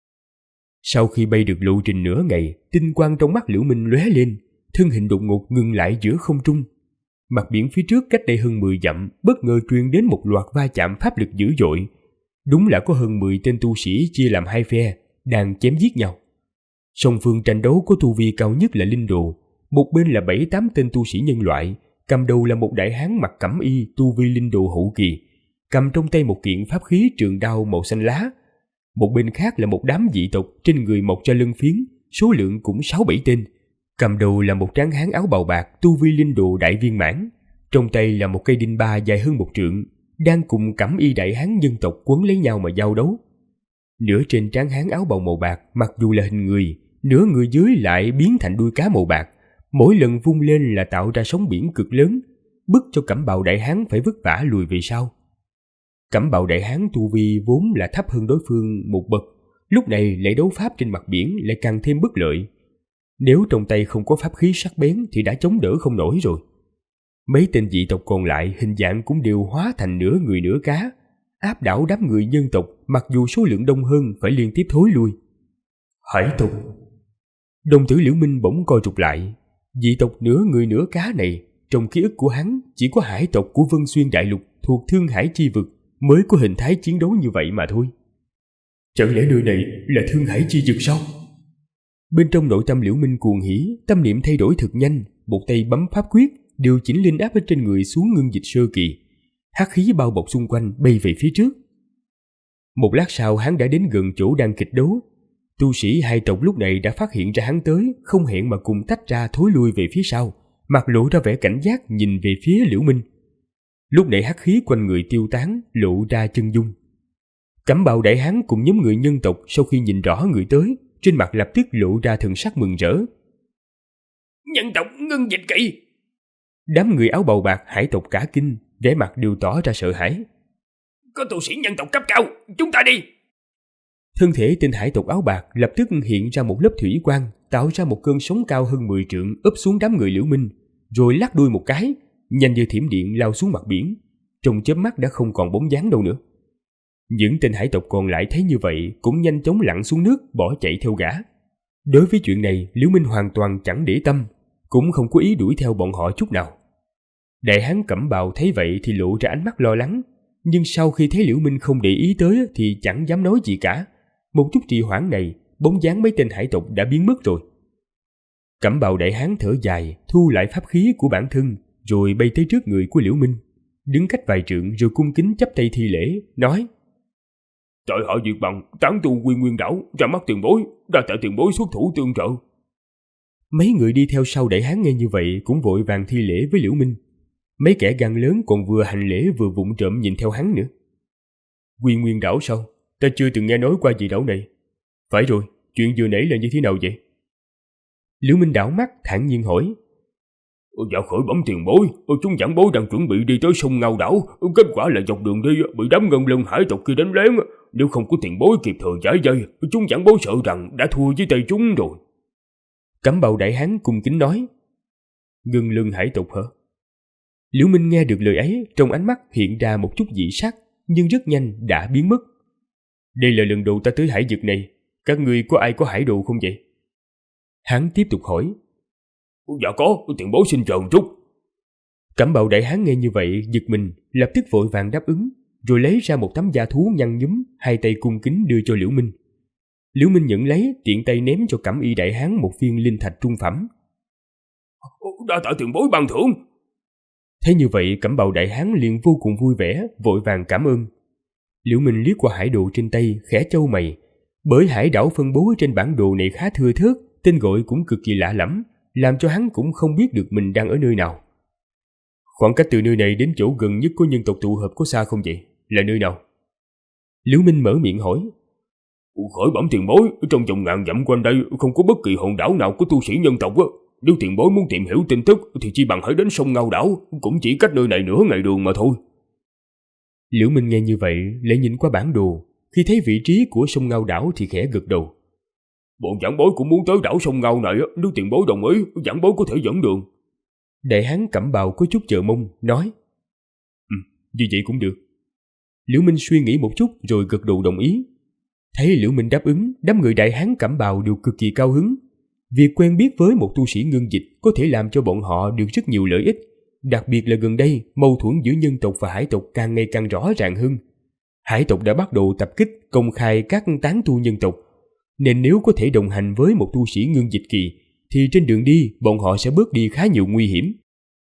Sau khi bay được lộ trình nửa ngày, tinh quang trong mắt Liễu Minh lóe lên, thân hình đột ngột ngừng lại giữa không trung. Mặt biển phía trước cách đây hơn 10 dặm bất ngờ truyền đến một loạt va chạm pháp lực dữ dội. Đúng là có hơn 10 tên tu sĩ chia làm hai phe, đang chém giết nhau. Song phương tranh đấu có tu vi cao nhất là linh đồ, một bên là 7-8 tên tu sĩ nhân loại, cầm đầu là một đại hán mặc cẩm y tu vi linh đồ hậu kỳ, cầm trong tay một kiện pháp khí trường đao màu xanh lá. Một bên khác là một đám dị tộc trên người mọc ra lân phiến, số lượng cũng 6-7 tên. Cầm đầu là một tráng hán áo bào bạc tu vi linh đồ đại viên mãn, trong tay là một cây đinh ba dài hơn 1 trượng, đang cùng cẩm y đại hán nhân tộc quấn lấy nhau mà giao đấu. Nửa trên tráng hán áo bào màu bạc mặc dù là hình người, nửa người dưới lại biến thành đuôi cá màu bạc, mỗi lần vung lên là tạo ra sóng biển cực lớn, bức cho cẩm bào đại hán phải vất vả lùi về sau. Cẩm bào đại hán tu vi vốn là thấp hơn đối phương một bậc, lúc này lại đấu pháp trên mặt biển lại càng thêm bất lợi. Nếu trong tay không có pháp khí sắc bén thì đã chống đỡ không nổi rồi. Mấy tên dị tộc còn lại hình dạng cũng đều hóa thành nửa người nửa cá, áp đảo đám người nhân tộc, mặc dù số lượng đông hơn phải liên tiếp thối lui. Hải tộc. Đồng tử Liễu Minh bỗng co rụt lại. Dị tộc nửa người nửa cá này, trong ký ức của hắn chỉ có hải tộc của Vân Xuyên Đại Lục thuộc Thương Hải Chi Vực mới có hình thái chiến đấu như vậy mà thôi. Chẳng lẽ nơi này là Thương Hải Chi Vực sao? Bên trong nội tâm Liễu Minh cuồng hỉ, tâm niệm thay đổi thực nhanh, một tay bấm pháp quyết, điều chỉnh linh áp ở trên người xuống ngưng dịch sơ kỳ. Hắc khí bao bọc xung quanh bay về phía trước. Một lát sau hắn đã đến gần chỗ đang kịch đấu. Tu sĩ hai tộc lúc này đã phát hiện ra hắn tới, không hẹn mà cùng tách ra thối lui về phía sau, mặt lộ ra vẻ cảnh giác nhìn về phía Liễu Minh. Lúc này hắc khí quanh người tiêu tán, lộ ra chân dung. Cẩm bào đại hán cùng nhóm người nhân tộc sau khi nhìn rõ người tới, trên mặt lập tức lộ ra thần sắc mừng rỡ. Nhân tộc ngưng dịch kỳ! Đám người áo bào bạc hải tộc cả kinh, vẻ mặt đều tỏ ra sợ hãi. Có tu sĩ nhân tộc cấp cao, chúng ta đi! Thân thể tên hải tộc áo bạc lập tức hiện ra một lớp thủy quang, tạo ra một cơn sóng cao hơn 10 trượng ấp xuống đám người Liễu Minh, rồi lắc đuôi một cái, nhanh như thiểm điện lao xuống mặt biển. Trong chớp mắt đã không còn bóng dáng đâu nữa. Những tên hải tộc còn lại thấy như vậy cũng nhanh chóng lặn xuống nước, bỏ chạy theo gã. Đối với chuyện này, Liễu Minh hoàn toàn chẳng để tâm, cũng không có ý đuổi theo bọn họ chút nào. Đại hán cẩm bào thấy vậy thì lộ ra ánh mắt lo lắng, nhưng sau khi thấy Liễu Minh không để ý tới thì chẳng dám nói gì cả. Một chút trì hoãn này, bóng dáng mấy tên hải tộc đã biến mất rồi. Cẩm bào đại hán thở dài, thu lại pháp khí của bản thân, rồi bay tới trước người của Liễu Minh, đứng cách vài trượng rồi cung kính chắp tay thi lễ, nói: Tại hạ Diệt Bằng, tán tu Quy Nguyên đảo, ra mắt tiền bối, đa tạ tiền bối xuất thủ tương trợ. Mấy người đi theo sau đại hán nghe như vậy cũng vội vàng thi lễ với Liễu Minh. Mấy kẻ gan lớn còn vừa hành lễ vừa vụng trộm nhìn theo hắn nữa. Quy Nguyên đảo sao? Ta chưa từng nghe nói qua gì đảo này. Phải rồi, chuyện vừa nãy là như thế nào vậy? Liễu Minh đảo mắt thản nhiên hỏi. Dạ khởi bẩm tiền bối, chúng giảng bối đang chuẩn bị đi tới sông Ngao đảo, kết quả là dọc đường đi bị đám ngân lân hải tộc kia đánh lén. Nếu không có tiền bối kịp thời giải dây, chúng giảng bối sợ rằng đã thua với tay chúng rồi. Cẩm bào đại hán cung kính nói. Ngân lân hải tộc hả? Liễu Minh nghe được lời ấy, trong ánh mắt hiện ra một chút dị sắc, nhưng rất nhanh đã biến mất. Đây là lần đầu ta tới hải vực này, các ngươi có ai có hải đồ không vậy? Hắn tiếp tục hỏi. Dạ có, tiền bối xin chờ một chút. Cẩm bào đại hán nghe như vậy giật mình, lập tức vội vàng đáp ứng, rồi lấy ra một tấm da thú nhăn nhúm, hai tay cung kính đưa cho Liễu Minh. Liễu Minh nhận lấy, tiện tay ném cho Cẩm y đại hán một viên linh thạch trung phẩm. Đa tạ tiền bối ban thưởng. Thấy như vậy, Cẩm bào đại hán liền vô cùng vui vẻ, vội vàng cảm ơn. Liễu Minh liếc qua hải đồ trên tay, khẽ chau mày. Bởi hải đảo phân bố trên bản đồ này khá thưa thớt, tên gọi cũng cực kỳ lạ lẫm, làm cho hắn cũng không biết được mình đang ở nơi nào. Khoảng cách từ nơi này đến chỗ gần nhất của nhân tộc tụ hợp có xa không vậy? Là nơi nào? Liễu Minh mở miệng hỏi. Khỏi bẩm tiền bối, trong vòng ngàn dặm quanh đây không có bất kỳ hòn đảo nào của tu sĩ nhân tộc á. Nếu tiền bối muốn tìm hiểu tin tức thì chỉ bằng hãy đến sông Ngao đảo, cũng chỉ cách nơi này nửa ngày đường mà thôi. Liễu Minh nghe như vậy, lại nhìn qua bản đồ, khi thấy vị trí của sông Ngao đảo thì khẽ gật đầu. Bọn giảng bối cũng muốn tới đảo sông Ngao này, nếu tiền bối đồng ý, giảng bối có thể dẫn đường. Đại hán Cẩm bào có chút chờ mong, nói. Như vậy cũng được. Liễu Minh suy nghĩ một chút rồi gật đầu đồng ý. Thấy Liễu Minh đáp ứng, đám người đại hán Cẩm bào đều cực kỳ cao hứng. Việc quen biết với một tu sĩ ngưng dịch có thể làm cho bọn họ được rất nhiều lợi ích. Đặc biệt là gần đây, mâu thuẫn giữa nhân tộc và hải tộc càng ngày càng rõ ràng hơn. Hải tộc đã bắt đầu tập kích công khai các tán tu nhân tộc, nên nếu có thể đồng hành với một tu sĩ ngưng dịch kỳ, thì trên đường đi bọn họ sẽ bớt đi khá nhiều nguy hiểm.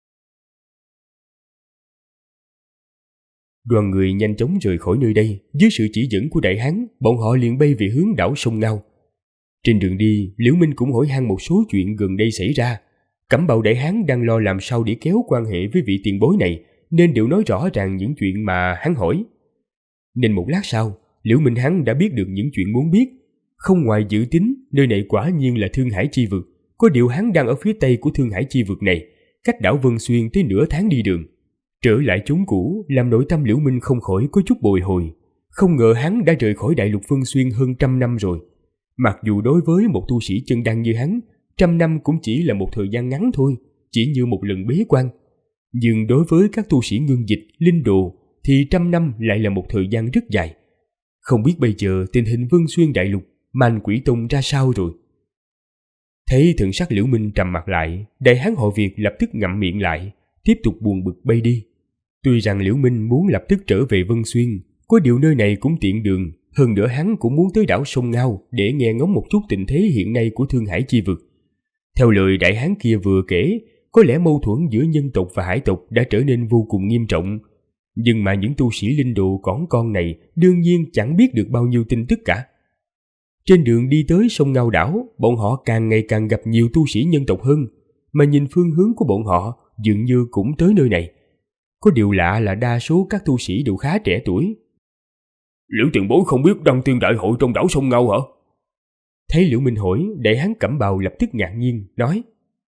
Đoàn người nhanh chóng rời khỏi nơi đây. Dưới sự chỉ dẫn của đại hán, bọn họ liền bay về hướng đảo sông Ngao. Trên đường đi, Liễu Minh cũng hỏi han một số chuyện gần đây xảy ra. Cẩm bào đại hán đang lo làm sao để kéo quan hệ với vị tiền bối này, nên đều nói rõ ràng những chuyện mà hắn hỏi. Nên một lát sau, Liễu Minh hắn đã biết được những chuyện muốn biết. Không ngoài dự tính, nơi này quả nhiên là Thương Hải chi vực. Có điều hắn đang ở phía tây của Thương Hải chi vực này, cách đảo Vân Xuyên tới nửa tháng đi đường. Trở lại chốn cũ làm nội tâm Liễu Minh không khỏi có chút bồi hồi. Không ngờ hắn đã rời khỏi đại lục Vân Xuyên hơn 100 năm rồi. Mặc dù đối với một tu sĩ chân đăng như hắn, 100 năm cũng chỉ là một thời gian ngắn thôi, chỉ như một lần bế quan. Nhưng đối với các tu sĩ ngưng dịch, linh đồ thì 100 năm lại là một thời gian rất dài. Không biết bây giờ tình hình Vân Xuyên đại lục, Man Quỷ Tông ra sao rồi? Thấy thần sắc Liễu Minh trầm mặt lại, đại hán họ Việt lập tức ngậm miệng lại, tiếp tục buồn bực bay đi. Tuy rằng Liễu Minh muốn lập tức trở về Vân Xuyên, có điều nơi này cũng tiện đường, hơn nữa hắn cũng muốn tới đảo sông Ngao để nghe ngóng một chút tình thế hiện nay của Thương Hải chi vực. Theo lời đại hán kia vừa kể, có lẽ mâu thuẫn giữa nhân tộc và hải tộc đã trở nên vô cùng nghiêm trọng. Nhưng mà những tu sĩ linh đồ cỏn con này đương nhiên chẳng biết được bao nhiêu tin tức cả. Trên đường đi tới sông Ngao đảo, bọn họ càng ngày càng gặp nhiều tu sĩ nhân tộc hơn, mà nhìn phương hướng của bọn họ dường như cũng tới nơi này. Có điều lạ là đa số các tu sĩ đều khá trẻ tuổi. Liễu tiền bối không biết đăng tiên đại hội trong đảo sông Ngao hả? Thấy Liễu Minh hỏi, đại hán Cẩm bào lập tức ngạc nhiên, nói.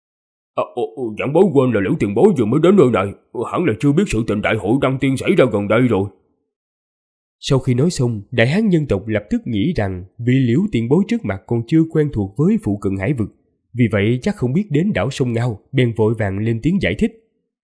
Giảng bối quên là Liễu tiền bối vừa mới đến nơi này, hẳn là chưa biết sự tình đại hội đăng tiên xảy ra gần đây rồi. Sau khi nói xong, đại hán nhân tộc lập tức nghĩ rằng vì Liễu tiền bối trước mặt còn chưa quen thuộc với phụ cận hải vực, vì vậy chắc không biết đến đảo sông Ngao, bèn vội vàng lên tiếng giải thích.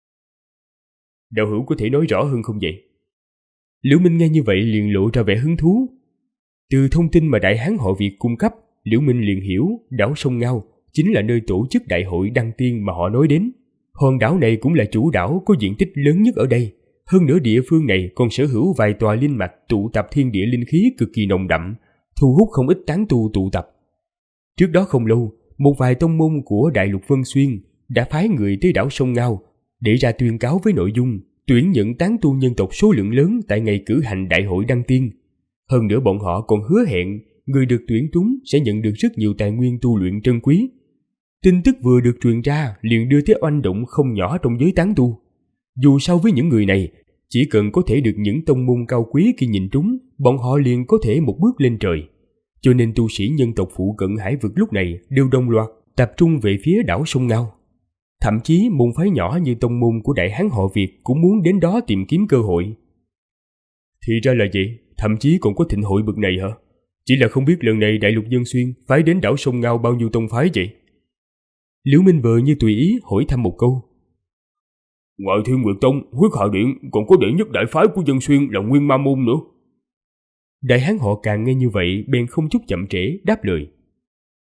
Đạo hữu có thể nói rõ hơn không vậy? Liễu Minh nghe như vậy liền lộ ra vẻ hứng thú. Từ thông tin mà đại hán họ Việt cung cấp, Liễu Minh liền hiểu đảo sông Ngao chính là nơi tổ chức đại hội đăng tiên mà họ nói đến. Hòn đảo này cũng là chủ đảo có diện tích lớn nhất ở đây. Hơn nữa địa phương này còn sở hữu vài tòa linh mạch tụ tập thiên địa linh khí cực kỳ nồng đậm, thu hút không ít tán tu tụ tập. Trước đó không lâu, một vài tông môn của đại lục Vân Xuyên đã phái người tới đảo sông Ngao để ra tuyên cáo với nội dung tuyển nhận tán tu nhân tộc số lượng lớn tại ngày cử hành đại hội đăng tiên. Hơn nữa bọn họ còn hứa hẹn người được tuyển trúng sẽ nhận được rất nhiều tài nguyên tu luyện trân quý. Tin tức vừa được truyền ra liền đưa tới oanh động không nhỏ trong giới tán tu. Dù sao với những người này, chỉ cần có thể được những tông môn cao quý kia nhìn trúng, bọn họ liền có thể một bước lên trời. Cho nên tu sĩ nhân tộc phụ cận hải vực lúc này đều đồng loạt tập trung về phía đảo sông Ngao. Thậm chí môn phái nhỏ như tông môn của đại hán họ Việt cũng muốn đến đó tìm kiếm cơ hội. Thì ra là vậy, thậm chí còn có thịnh hội bực này hả? Chỉ là không biết lần này đại lục Vân Xuyên phái đến đảo sông Ngao bao nhiêu tông phái vậy? Liễu Minh vợ như tùy ý hỏi thăm một câu. Ngoài Thiên Nguyệt Tông, Huyết Hà Điện còn có đệ nhất đại phái của Vân Xuyên là Nguyên Ma Môn nữa. Đại hán họ Càng nghe như vậy bèn không chút chậm trễ đáp lời.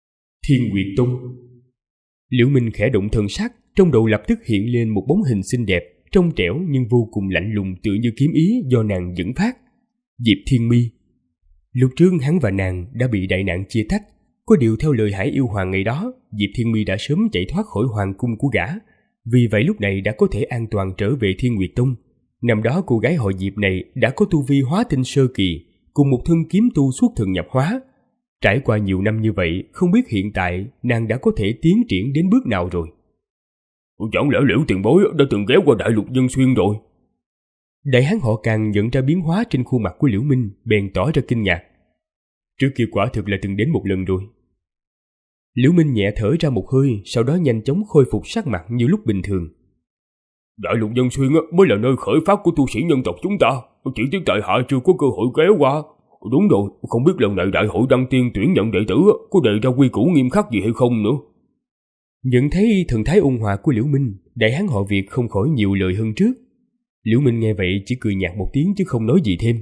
Thiên Nguyệt Tông. Liễu Minh khẽ động thần sắc, trong đầu lập tức hiện lên một bóng hình xinh đẹp, trong trẻo nhưng vô cùng lạnh lùng, tựa như kiếm ý do nàng dẫn phát. Diệp Thiên Mi. Lúc trước hắn và nàng đã bị đại nạn chia tách, có điều theo lời Hải Yêu Hoàng ngày đó, Diệp Thiên Mi đã sớm chạy thoát khỏi hoàng cung của gã, vì vậy lúc này đã có thể an toàn trở về Thiên Nguyệt Tông. Năm đó cô gái họ Diệp này đã có tu vi hóa tinh sơ kỳ, cùng một thân kiếm tu xuất thần nhập hóa. Trải qua nhiều năm như vậy, không biết hiện tại nàng đã có thể tiến triển đến bước nào rồi. Chẳng lẽ Liễu tiền bối đã từng ghé qua đại lục Dân Xuyên rồi? Đại hán họ Càn nhận ra biến hóa trên khuôn mặt của Liễu Minh, bèn tỏ ra kinh ngạc. Trước kia quả thực là từng đến một lần rồi. Liễu Minh nhẹ thở ra một hơi, sau đó nhanh chóng khôi phục sắc mặt như lúc bình thường. Đại lục Dân Xuyên mới là nơi khởi phát của tu sĩ nhân tộc chúng ta, chỉ tiếc tại hạ chưa có cơ hội ghé qua. Đúng rồi, không biết lần này đại hội đăng tiên tuyển nhận đệ tử có đề ra quy củ nghiêm khắc gì hay không nữa. Nhận thấy thần thái ôn hòa của Liễu Minh, đại hán họ Việt không khỏi nhiều lời hơn trước. Liễu Minh nghe vậy chỉ cười nhạt một tiếng chứ không nói gì thêm.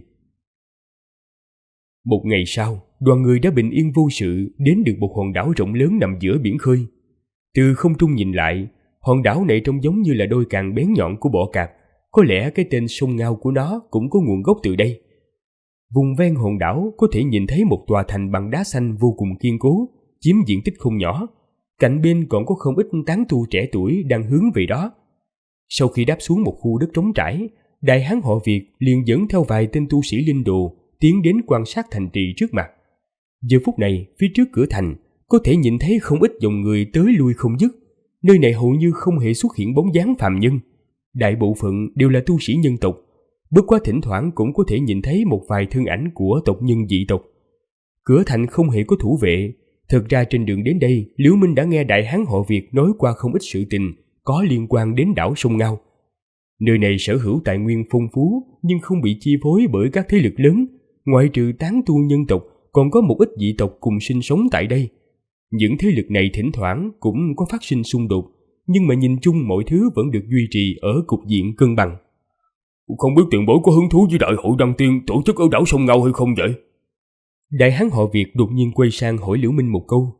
Một ngày sau, đoàn người đã bình yên vô sự đến được một hòn đảo rộng lớn nằm giữa biển khơi. Từ không trung nhìn lại, hòn đảo này trông giống như là đôi càng bén nhọn của bọ cạp, có lẽ cái tên sông Ngao của nó cũng có nguồn gốc từ đây. Vùng ven hòn đảo có thể nhìn thấy một tòa thành bằng đá xanh vô cùng kiên cố, chiếm diện tích không nhỏ. Cạnh bên còn có không ít tán tu trẻ tuổi đang hướng về đó. Sau khi đáp xuống một khu đất trống trải, đại hán họ Việt liền dẫn theo vài tên tu sĩ linh đồ tiến đến quan sát thành trì trước mặt. Giờ phút này, phía trước cửa thành có thể nhìn thấy không ít dòng người tới lui không dứt. Nơi này hầu như không hề xuất hiện bóng dáng phàm nhân. Đại bộ phận đều là tu sĩ nhân tộc. Bất quá thỉnh thoảng cũng có thể nhìn thấy một vài thân ảnh của tộc nhân dị tộc. Cửa thành không hề có thủ vệ. Thực ra trên đường đến đây, Liễu Minh đã nghe đại hán họ Việt nói qua không ít sự tình có liên quan đến đảo sông Ngao. Nơi này sở hữu tài nguyên phong phú nhưng không bị chi phối bởi các thế lực lớn. Ngoại trừ tán tu nhân tộc, còn có một ít dị tộc cùng sinh sống tại đây. Những thế lực này thỉnh thoảng cũng có phát sinh xung đột, nhưng mà nhìn chung mọi thứ vẫn được duy trì ở cục diện cân bằng. Không biết tiền bối có hứng thú với đại hội đăng tiên tổ chức ở đảo sông Ngao hay không vậy? Đại hán họ Việt đột nhiên quay sang hỏi Liễu Minh một câu.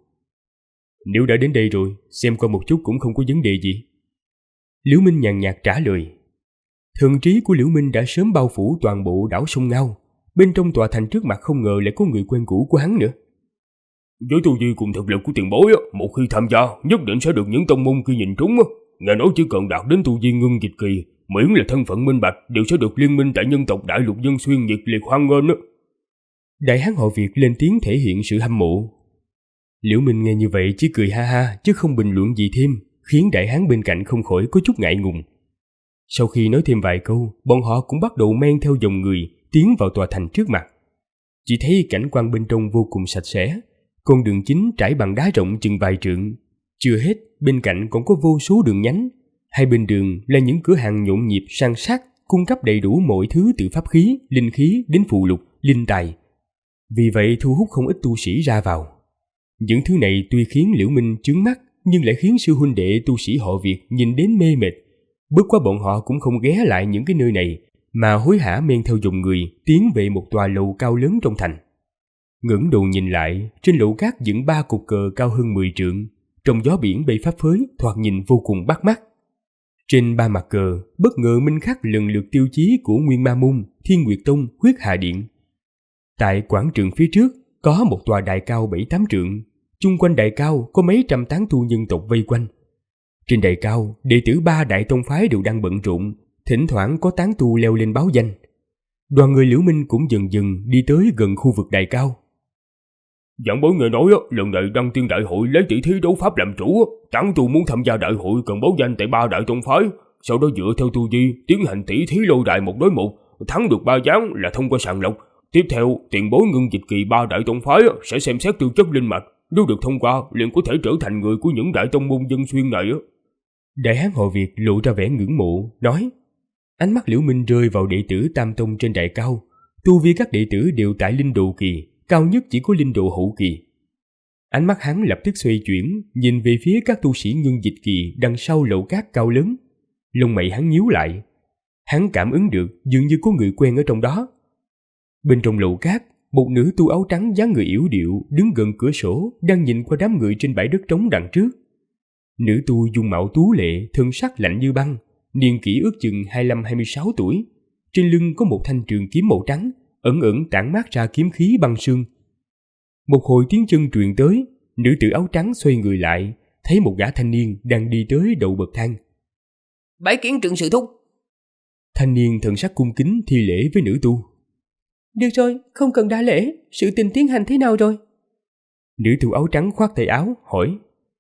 Nếu đã đến đây rồi, xem qua một chút cũng không có vấn đề gì. Liễu Minh nhàn nhạt trả lời. Thần trí của Liễu Minh đã sớm bao phủ toàn bộ đảo sông Ngao. Bên trong tòa thành trước mặt không ngờ lại có người quen cũ của hắn nữa. Với tu vi cùng thực lực của tiền bối, một khi tham gia nhất định sẽ được những tông môn kia nhìn trúng. Nghe nói chỉ cần đạt đến tu vi ngưng dịch kỳ, miễn là thân phận minh bạch, đều sẽ được liên minh tại nhân tộc đại lục Dân Xuyên nhiệt liệt hoan nghênh. Đại hán họ Việt lên tiếng thể hiện sự hâm mộ. Liễu Minh nghe như vậy chỉ cười ha ha chứ không bình luận gì thêm, khiến đại hán bên cạnh không khỏi có chút ngại ngùng. Sau khi nói thêm vài câu, bọn họ cũng bắt đầu men theo dòng người tiến vào tòa thành trước mặt. Chỉ thấy cảnh quan bên trong vô cùng sạch sẽ, con đường chính trải bằng đá rộng chừng vài trượng. Chưa hết, bên cạnh còn có vô số đường nhánh. Hai bên đường là những cửa hàng nhộn nhịp san sát, cung cấp đầy đủ mọi thứ từ pháp khí, linh khí đến phù lục, linh tài. Vì vậy thu hút không ít tu sĩ ra vào. Những thứ này tuy khiến Liễu Minh chướng mắt, nhưng lại khiến sư huynh đệ tu sĩ họ Việt nhìn đến mê mệt. Bước qua bọn họ cũng không ghé lại những cái nơi này, mà hối hả men theo dòng người tiến về một tòa lầu cao lớn trong thành. Ngẩng đầu nhìn lại, trên lầu cát dựng 3 cột cờ cao hơn 10 trượng, trong gió biển bay phấp phới, thoạt nhìn vô cùng bắt mắt. Trên 3 mặt cờ, bất ngờ minh khắc lần lượt tiêu chí của Nguyên Ma Môn, Thiên Nguyệt Tông, Huyết Hà Điện. Tại quảng trường phía trước có một tòa đài cao 7-8 trượng, chung quanh đài cao có mấy trăm tán tu nhân tộc vây quanh. Trên đài cao, đệ tử 3 đại tông phái đều đang bận rộn, thỉnh thoảng có tán tu leo lên báo danh. Đoàn người Liễu Minh cũng dần dần đi tới gần khu vực đài cao. Giảng bối nghe nói lần này đăng tiên đại hội lấy tỷ thí đấu pháp làm chủ, tán tu muốn tham gia đại hội cần báo danh tại 3 đại tông phái, sau đó dựa theo tu vi tiến hành tỷ thí lôi đài 1 đối 1, thắng được 3 ván là thông qua sàng lọc. Tiếp theo, tiền bối ngưng dịch kỳ 3 đại tông phái sẽ xem xét tư chất linh mạch, nếu được thông qua liền có thể trở thành người của những đại tông môn Dân Xuyên này. Đại hán họ Việt lộ ra vẻ ngưỡng mộ, nói. Ánh mắt Liễu Minh rơi vào đệ tử Tam Tông trên đài cao. Tu vi các đệ tử đều tại linh độ kỳ, cao nhất chỉ có linh độ hậu kỳ. Ánh mắt hắn lập tức xoay chuyển, nhìn về phía các tu sĩ ngưng dịch kỳ đằng sau lầu cát cao lớn. Lông mày hắn nhíu lại. Hắn cảm ứng được dường như có người quen ở trong đó. Bên trong lầu cát, một nữ tu áo trắng dáng người yểu điệu đứng gần cửa sổ đang nhìn qua đám người trên bãi đất trống đằng trước. Nữ tu dung mạo tú lệ, thân sắc lạnh như băng, niên kỷ ước chừng 25-26 tuổi. Trên lưng có một thanh trường kiếm màu trắng, ẩn ẩn tản mát ra kiếm khí băng sương. Một hồi tiếng chân truyền tới, nữ tử áo trắng xoay người lại, thấy một gã thanh niên đang đi tới đầu bậc thang. Bái kiến Trượng sư thúc. Thanh niên thần sắc cung kính thi lễ với nữ tu. Được rồi, không cần đa lễ, sự tình tiến hành thế nào rồi? Nữ tu áo trắng khoác tay áo, hỏi.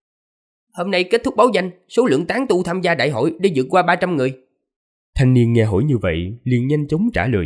Hôm nay kết thúc báo danh, số lượng tán tu tham gia đại hội đã vượt qua 300 người. Thanh niên nghe hỏi như vậy, liền nhanh chóng trả lời.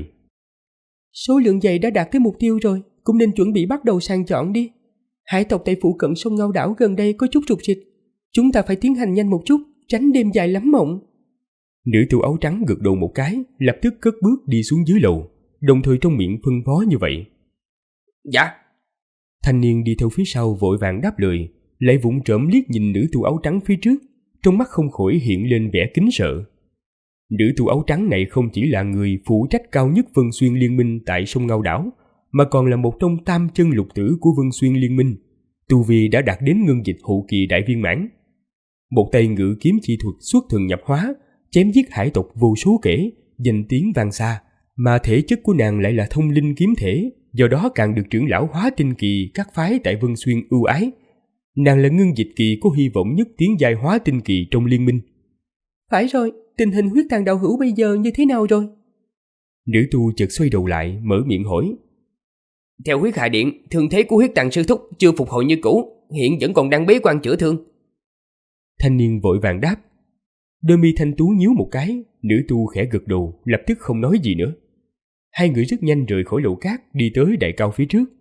Số lượng dày đã đạt tới mục tiêu rồi, cũng nên chuẩn bị bắt đầu sàng chọn đi. Hải tộc tại phụ cận sông Ngao đảo gần đây có chút rục rịch. Chúng ta phải tiến hành nhanh một chút, tránh đêm dài lắm mộng. Nữ tu áo trắng gật đầu một cái, lập tức cất bước đi xuống dưới lầu, đồng thời trong miệng phân phó như vậy. Dạ. Thanh niên đi theo phía sau vội vàng đáp lời, lại vụng trộm liếc nhìn nữ tu áo trắng phía trước, trong mắt không khỏi hiện lên vẻ kính sợ. Nữ tu áo trắng này không chỉ là người phụ trách cao nhất Vân Xuyên Liên Minh tại sông Ngao đảo, mà còn là một trong tam chân lục tử của Vân Xuyên Liên Minh. Tu vi đã đạt đến ngân dịch hậu kỳ đại viên mãn. Một tay ngự kiếm chi thuật xuất thần nhập hóa, chém giết hải tộc vô số kể, danh tiếng vang xa, mà thể chất của nàng lại là thông linh kiếm thể, do đó càng được trưởng lão hóa tinh kỳ các phái tại Vân Xuyên ưu ái. Nàng là ngân dịch kỳ có hy vọng nhất tiến giai hóa tinh kỳ trong liên minh. Phải rồi, tình hình huyết tàn đạo hữu bây giờ như thế nào rồi? Nữ tu chợt xoay đầu lại, mở miệng hỏi. Theo huyết hà điện, thương thế của huyết tàn sư thúc chưa phục hồi như cũ, hiện vẫn còn đang bế quan chữa thương. Thanh niên vội vàng đáp. Đôi mi thanh tú nhíu một cái, nữ tu khẽ gật đầu, lập tức không nói gì nữa. Hai người rất nhanh rời khỏi lầu cát, đi tới đại cao phía trước.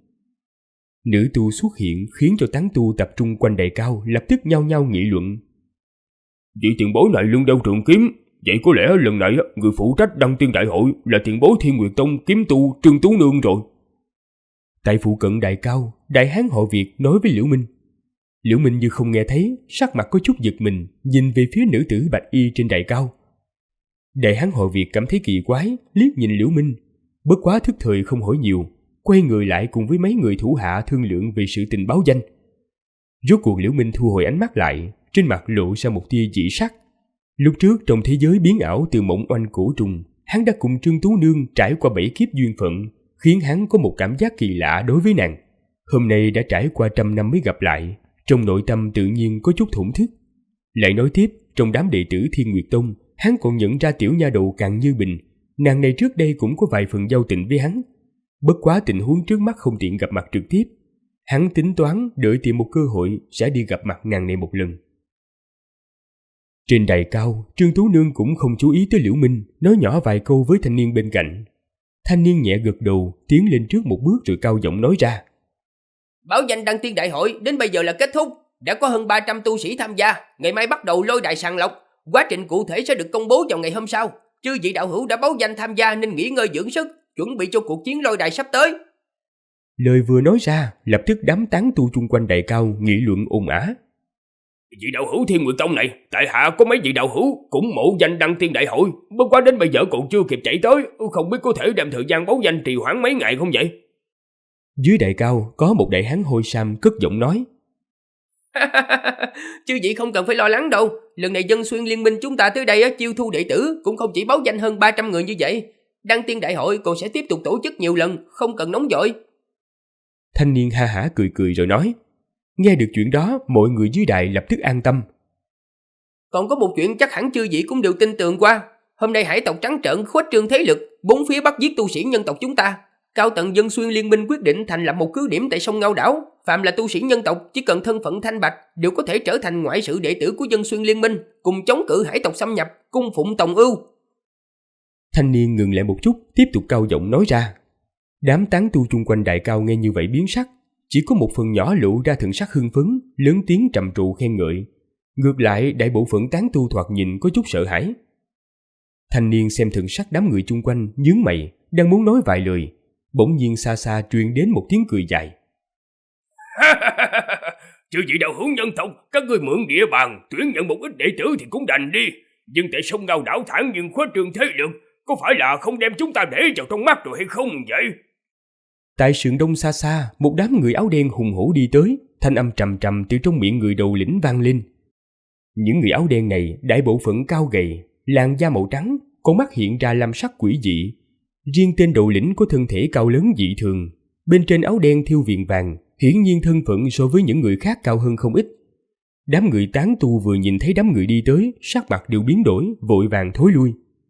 Nữ tu xuất hiện khiến cho tán tu tập trung quanh đại cao lập tức nhao nhao nghị luận. Vị tiền bối này lưng đeo trường kiếm, vậy có lẽ lần này người phụ trách đăng tiên đại hội là tiền bối Thiên Nguyệt Tông kiếm tu Trương Tú Nương rồi. Tại phụ cận đại cao, đại hán họ Việt nói với Liễu Minh. Liễu Minh như không nghe thấy, sắc mặt có chút giật mình, nhìn về phía nữ tử bạch y trên đại cao. Đại hán họ Việt cảm thấy kỳ quái, liếc nhìn Liễu Minh, bất quá thức thời không hỏi nhiều, quay người lại cùng với mấy người thủ hạ thương lượng về sự tình báo danh. Rốt cuộc Liễu Minh thu hồi ánh mắt lại, trên mặt lộ ra một tia dị sắc. Lúc trước trong thế giới biến ảo từ mộng oanh cổ trùng, hắn đã cùng Trương Tú Nương trải qua 7 kiếp duyên phận, khiến hắn có một cảm giác kỳ lạ đối với nàng. Hôm nay đã trải qua 100 năm mới gặp lại, trong nội tâm tự nhiên có chút thổn thức. Lại nói tiếp, trong đám đệ tử Thiên Nguyệt Tông, hắn còn nhận ra tiểu nha đầu Càn Như Bình, nàng này trước đây cũng có vài phần giao tình với hắn. Bất quá tình huống trước mắt không tiện gặp mặt trực tiếp, hắn tính toán đợi tìm một cơ hội sẽ đi gặp mặt nàng này một lần. Trên đài cao, Trương Tú Nương cũng không chú ý tới Liễu Minh, nói nhỏ vài câu với thanh niên bên cạnh. Thanh niên nhẹ gật đầu, tiến lên trước một bước rồi cao giọng nói ra. Báo danh đăng tiên đại hội đến bây giờ là kết thúc, đã có hơn 300 tu sĩ tham gia, ngày mai bắt đầu lôi đài sàng lọc, quá trình cụ thể sẽ được công bố vào ngày hôm sau. Chư vị đạo hữu đã báo danh tham gia nên nghỉ ngơi dưỡng sức, chuẩn bị cho cuộc chiến lôi đài sắp tới. Lời vừa nói ra, lập tức đám tán tu chung quanh đại cao nghị luận ồn ào. Vị đạo hữu Thiên Nguyệt Tông này, tại hạ có mấy vị đạo hữu cũng mộ danh đăng tiên đại hội, bất quá đến bây giờ còn chưa kịp chạy tới, không biết có thể đem thời gian báo danh trì hoãn mấy ngày không vậy? Dưới đại cao có một đại hán hôi sam cất giọng nói. Chư vị không cần phải lo lắng đâu, lần này Dân Xuyên Liên Minh chúng ta tới đây chiêu thu đệ tử cũng không chỉ báo danh hơn 300 người như vậy, đăng tiên đại hội còn sẽ tiếp tục tổ chức nhiều lần, không cần nóng vội. Thanh niên ha hả cười cười rồi nói. Nghe được chuyện đó, mọi người dưới đài lập tức an tâm. Còn có một chuyện chắc hẳn chư vị cũng đều tin tưởng qua. Hôm nay hải tộc trắng trợn khuếch trương thế lực, bốn phía bắt giết tu sĩ nhân tộc chúng ta. Cao tầng Dân Xuyên Liên Minh quyết định thành lập một cứ điểm tại sông Ngao đảo. Phạm là tu sĩ nhân tộc chỉ cần thân phận thanh bạch đều có thể trở thành ngoại sự đệ tử của Dân Xuyên Liên Minh, cùng chống cự hải tộc xâm nhập, cung phụng Tòng Ưu. Thanh niên ngừng lại một chút, tiếp tục cao giọng nói ra. Đám tán tu chung quanh đại cao nghe như vậy biến sắc, chỉ có một phần nhỏ lộ ra thần sắc hưng phấn, lớn tiếng trầm trụ khen ngợi. Ngược lại, đại bộ phận tán tu thoạt nhìn có chút sợ hãi. Thanh niên xem thần sắc đám người chung quanh, nhướng mày, đang muốn nói vài lời, bỗng nhiên xa xa truyền đến một tiếng cười dài. Chư vị đạo hữu nhân tộc, các ngươi mượn địa bàn, tuyển nhận một ít đệ tử thì cũng đành đi. Nhưng tại sông Ngao đảo thản nhiên khuếch trương thế lực, có phải là không đem chúng ta để vào trong mắt rồi hay không vậy? Tại sườn đông xa xa, một đám người áo đen hùng hổ đi tới, thanh âm trầm trầm từ trong miệng người đầu lĩnh vang lên. Những người áo đen này đại bộ phận cao gầy, làn da màu trắng, con mắt hiện ra lam sắc quỷ dị. Riêng tên đầu lĩnh có thân thể cao lớn dị thường, bên trên áo đen thêu viền vàng, hiển nhiên thân phận so với những người khác cao hơn không ít. Đám người tán tu vừa nhìn thấy đám người đi tới, sắc mặt đều biến đổi, vội vàng thối lui.